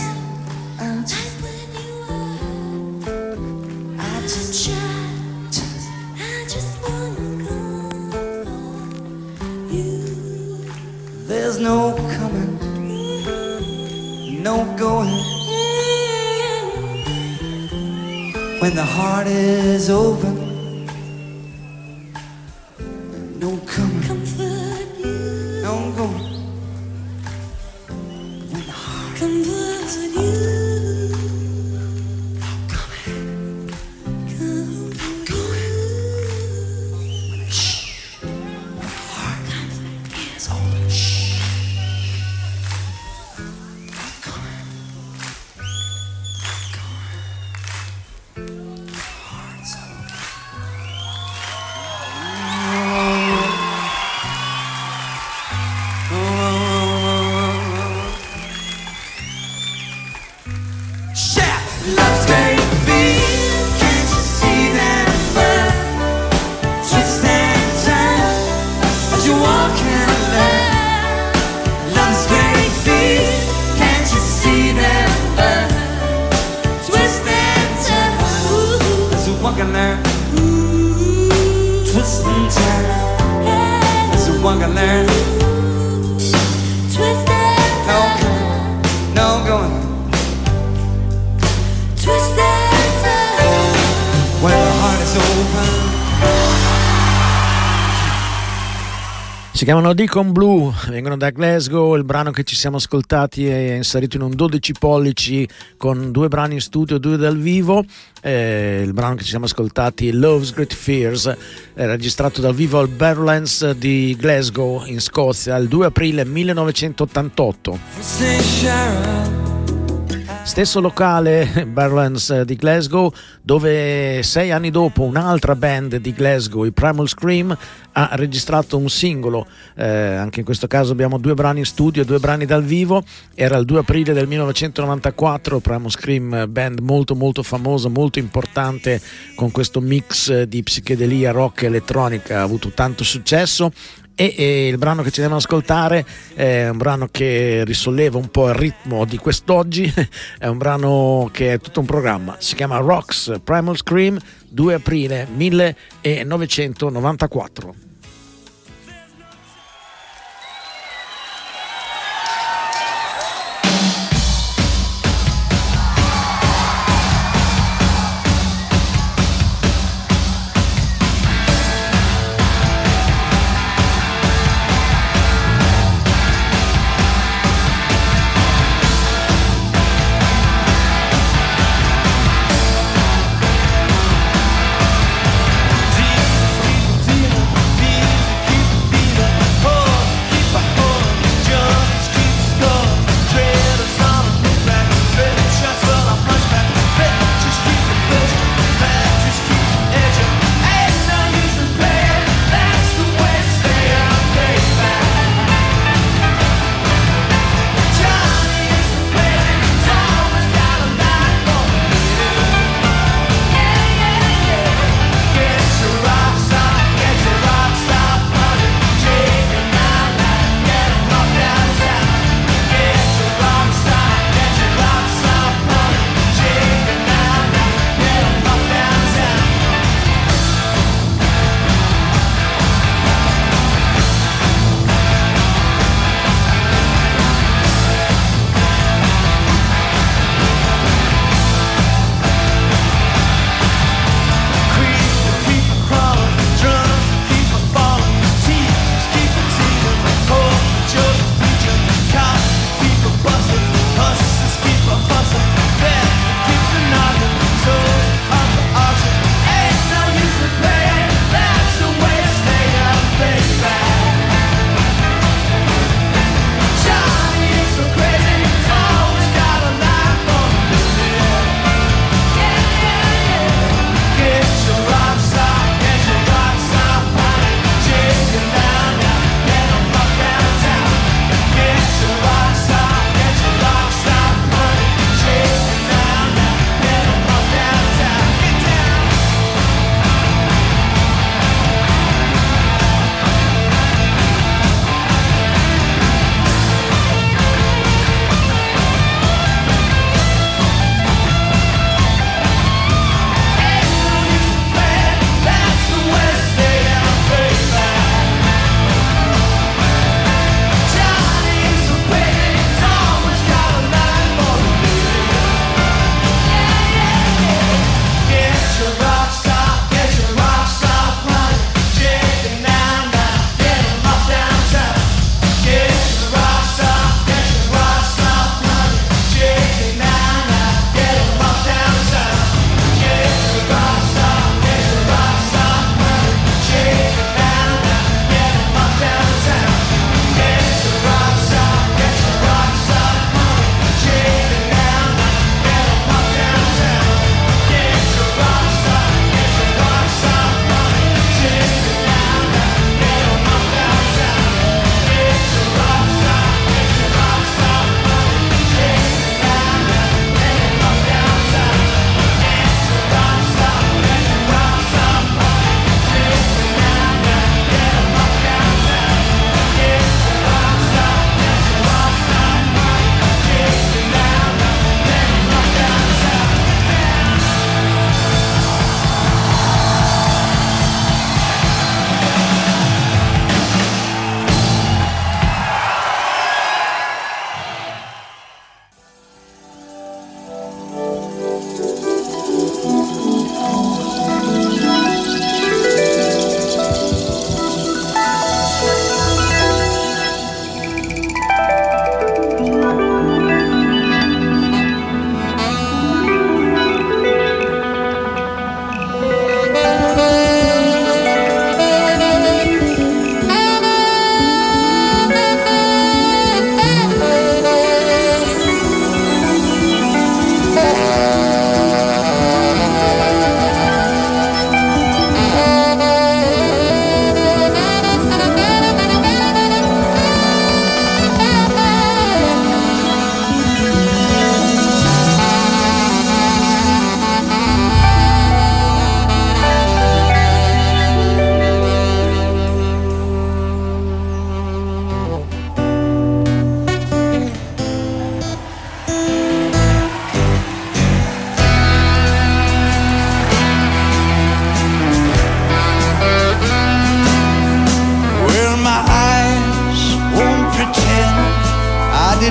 There's no coming, no going. When the heart is open, no coming, no going. When the heart comforts you, no coming, going. When the shh, when the heart is open, shh. Si chiamano Deacon Blue, vengono da Glasgow. Il brano che ci siamo ascoltati è inserito in un dodici pollici con due brani in studio, due dal vivo. Eh, il brano che ci siamo ascoltati, Love's Great Fears, è registrato dal vivo al Barrowlands di Glasgow in Scozia il due aprile millenovecentottantotto. Stesso locale, Barrowlands di Glasgow, dove sei anni dopo un'altra band di Glasgow, i Primal Scream, ha registrato un singolo. Eh, anche in questo caso abbiamo due brani in studio e due brani dal vivo. Era il due aprile del millenovecentonovantaquattro. Primal Scream, band molto molto famosa, molto importante, con questo mix di psichedelia, rock e elettronica, ha avuto tanto successo. E, e il brano che ci andiamo ad ascoltare è un brano che risolleva un po' il ritmo di quest'oggi. È un brano che è tutto un programma, si chiama Rocks, Primal Scream, due aprile millenovecentonovantaquattro. Deep, deep,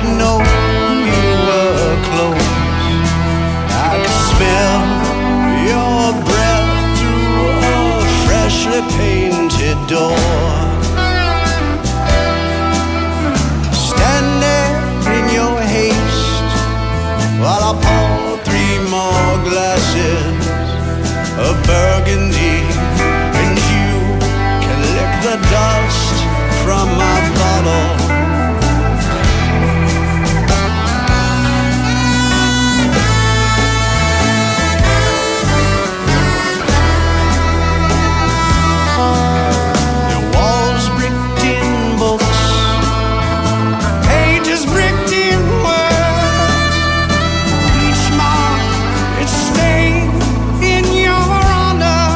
know you were close. I could smell your breath through a freshly painted door. Standing in your haste while I pour three more glasses of burgundy, and you can lick the dust from my bottle. The walls bricked in books, pages bricked in words, each mark its stain in your honor.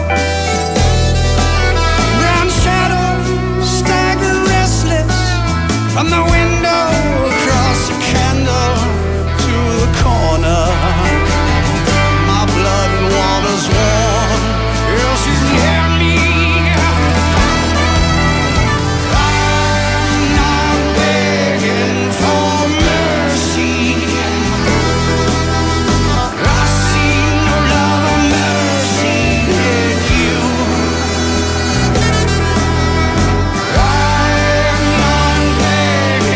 Brown shadows stagger restless from the window across the candle to the corner. My blood and water's warm, girl, she's near me. I'm not begging for mercy. I see no love or mercy in you. I'm not begging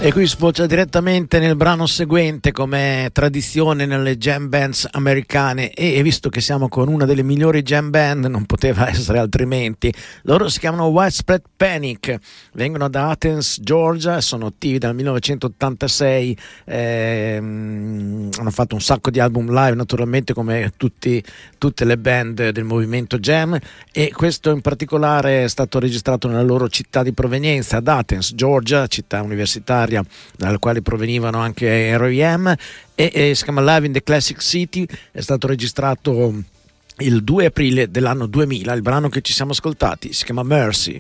E qui sfocia direttamente nel brano seguente, come tradizione nelle jam bands americane, e visto che siamo con una delle migliori jam band non poteva essere altrimenti. Loro si chiamano Widespread Panic, vengono da Athens, Georgia, sono attivi dal millenovecentottantasei, ehm, hanno fatto un sacco di album live naturalmente come tutti, tutte le band del movimento jam, e questo in particolare è stato registrato nella loro città di provenienza, ad Athens, Georgia, città universitaria dalla quale provenivano anche R E M, e, e si chiama Live in the Classic City, è stato registrato il due aprile dell'anno duemila. Il brano che ci siamo ascoltati si chiama Mercy.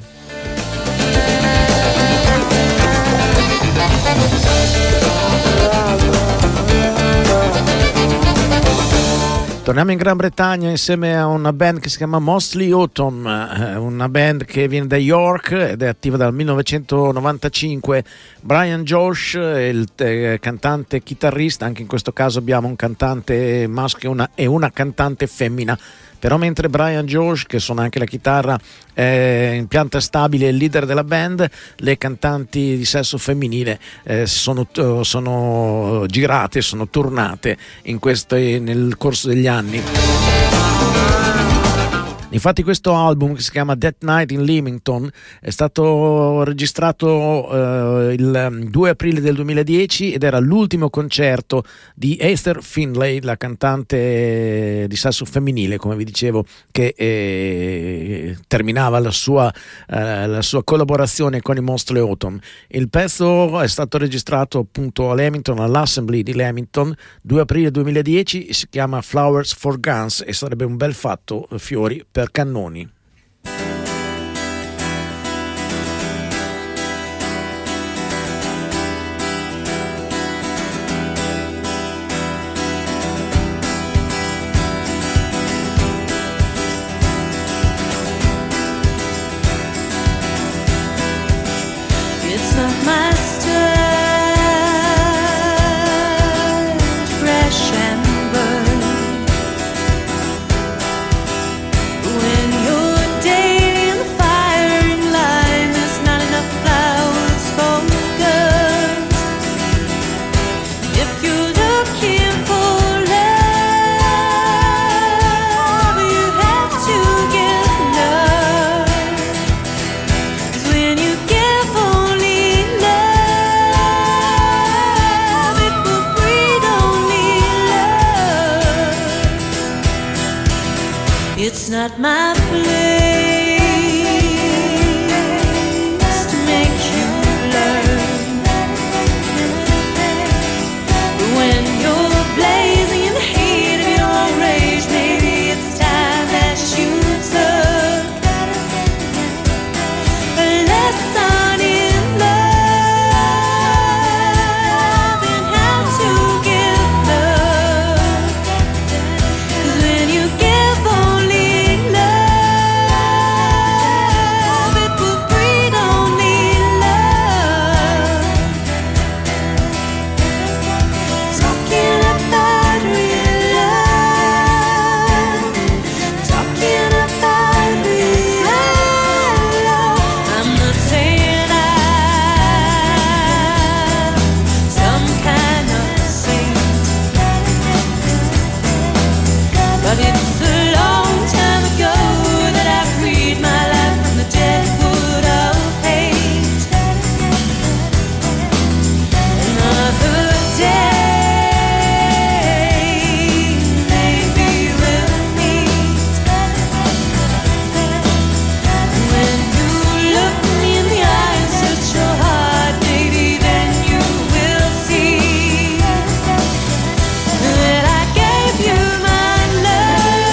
Torniamo in Gran Bretagna insieme a una band che si chiama Mostly Autumn, una band che viene da York ed è attiva dal millenovecentonovantacinque. Brian Josh, il eh, cantante chitarrista, anche in questo caso abbiamo un cantante maschio e una, e una cantante femmina. Però mentre Brian Josh, che suona anche la chitarra, è in pianta stabile il leader della band, le cantanti di sesso femminile eh, sono, sono girate, sono tornate in questo, nel corso degli anni. Infatti questo album, che si chiama That Night in Leamington, è stato registrato eh, il due aprile del duemiladieci ed era l'ultimo concerto di Heather Findlay, la cantante di sesso femminile, come vi dicevo, che eh, terminava la sua, eh, la sua collaborazione con i Mostly Autumn. Il pezzo è stato registrato appunto a Leamington, all'Assembly di Leamington, due aprile duemiladieci, si chiama Flowers for Guns e sarebbe un bel fatto, fiori per cannoni. It's not my style to crash and burn. When you're dating in the firing line, there's not enough flowers for girls. If you're looking for love, you have to give love. 'Cause when you give only love, it will breed only love. It's not my place to make you learn. But when you're blazing in the heat of your own rage, maybe it's time that you took a lesson in love and how to give love. 'Cause when you give only love, it will breed only love. Talking about real love, talking about real love. I'm not saying I'm some kind of saint, but it's a long time ago that I freed my life from the deadwood of hate. Another day, maybe we'll meet. When you look me in the eye and search your heart, maybe then you will see that I gave you my love.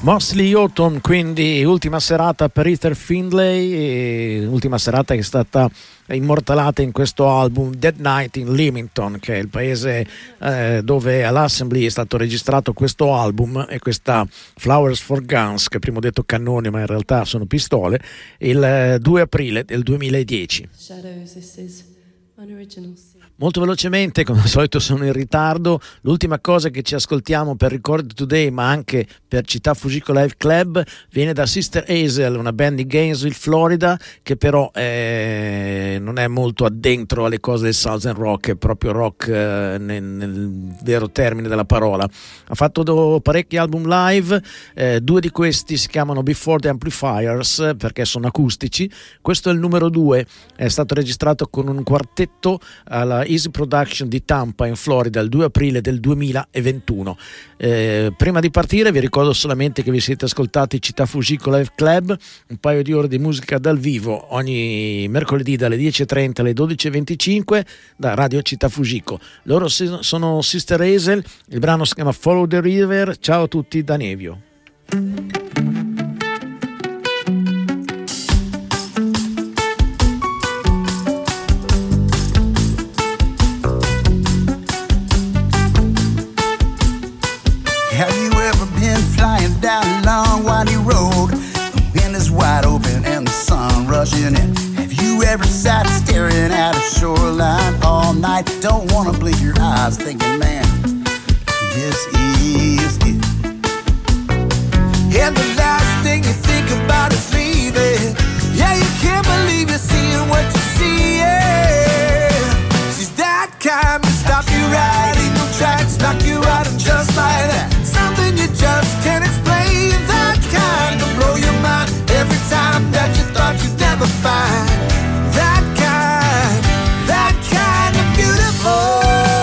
Mostly Autumn, quindi ultima serata per Ether Findlay, e ultima serata che è stata immortalata in questo album Dead Night in Leamington, che è il paese eh, dove all'Assembly è stato registrato questo album, e questa Flowers for Guns, che prima ho detto cannoni ma in realtà sono pistole, il eh, due aprile del duemiladieci. Shadows, this is unoriginal. Molto velocemente, come al solito sono in ritardo, l'ultima cosa che ci ascoltiamo per Record Today ma anche per Città Fujiko Live Club viene da Sister Hazel, una band di Gainesville, Florida, che però eh, non è molto addentro alle cose del Southern Rock, è proprio rock eh, nel, nel vero termine della parola. Ha fatto do, parecchi album live, eh, due di questi si chiamano Before the Amplifiers perché sono acustici. Questo è il numero due, è stato registrato con un quartetto alla Easy Production di Tampa in Florida il due aprile del duemilaventuno. Eh, prima di partire vi ricordo solamente che vi siete ascoltati Città Fujiko Live Club, un paio di ore di musica dal vivo ogni mercoledì dalle dieci e trenta alle dodici e venticinque da Radio Città Fujiko. Loro sono Sister Hazel, il brano si chiama Follow the River. Ciao a tutti da Nevio. Down a long winding road, the wind is wide open and the sun rushing in. Have you ever sat staring at a shoreline all night? Don't wanna blink your eyes thinking, man, this is it. And the last thing you think about is leaving. Yeah, you can't believe you're seeing what you see. Yeah. She's that kind to stop you right in your tracks, knock you out and just like that. Something you just can't explain. That kind to blow your mind every time that you thought you'd never find. That kind, that kind of beautiful.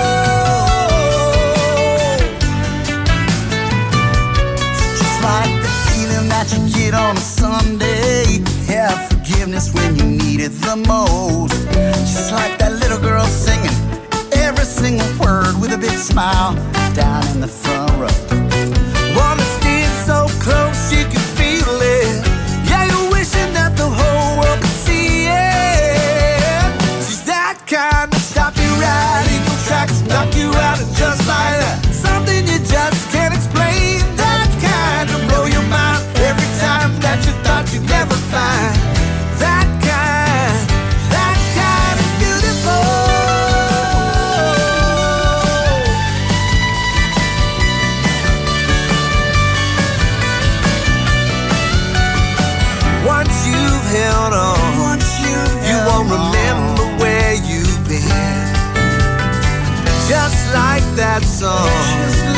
Just like the feeling that you get on a Sunday. Have forgiveness when you need it the most. Just like that little girl singing every single word with a big smile down in the front row. Wanna stand so close you can feel it. Yeah, you're wishing that the whole world could see it. She's that kind to stop you right in your tracks, knock you out and just like that. Something you just can't explain. That kind to blow your mind every time that you thought you'd never find. That kind, that kind of beautiful. Once you've held on, Once you've you won't remember where you've been. Just like that song.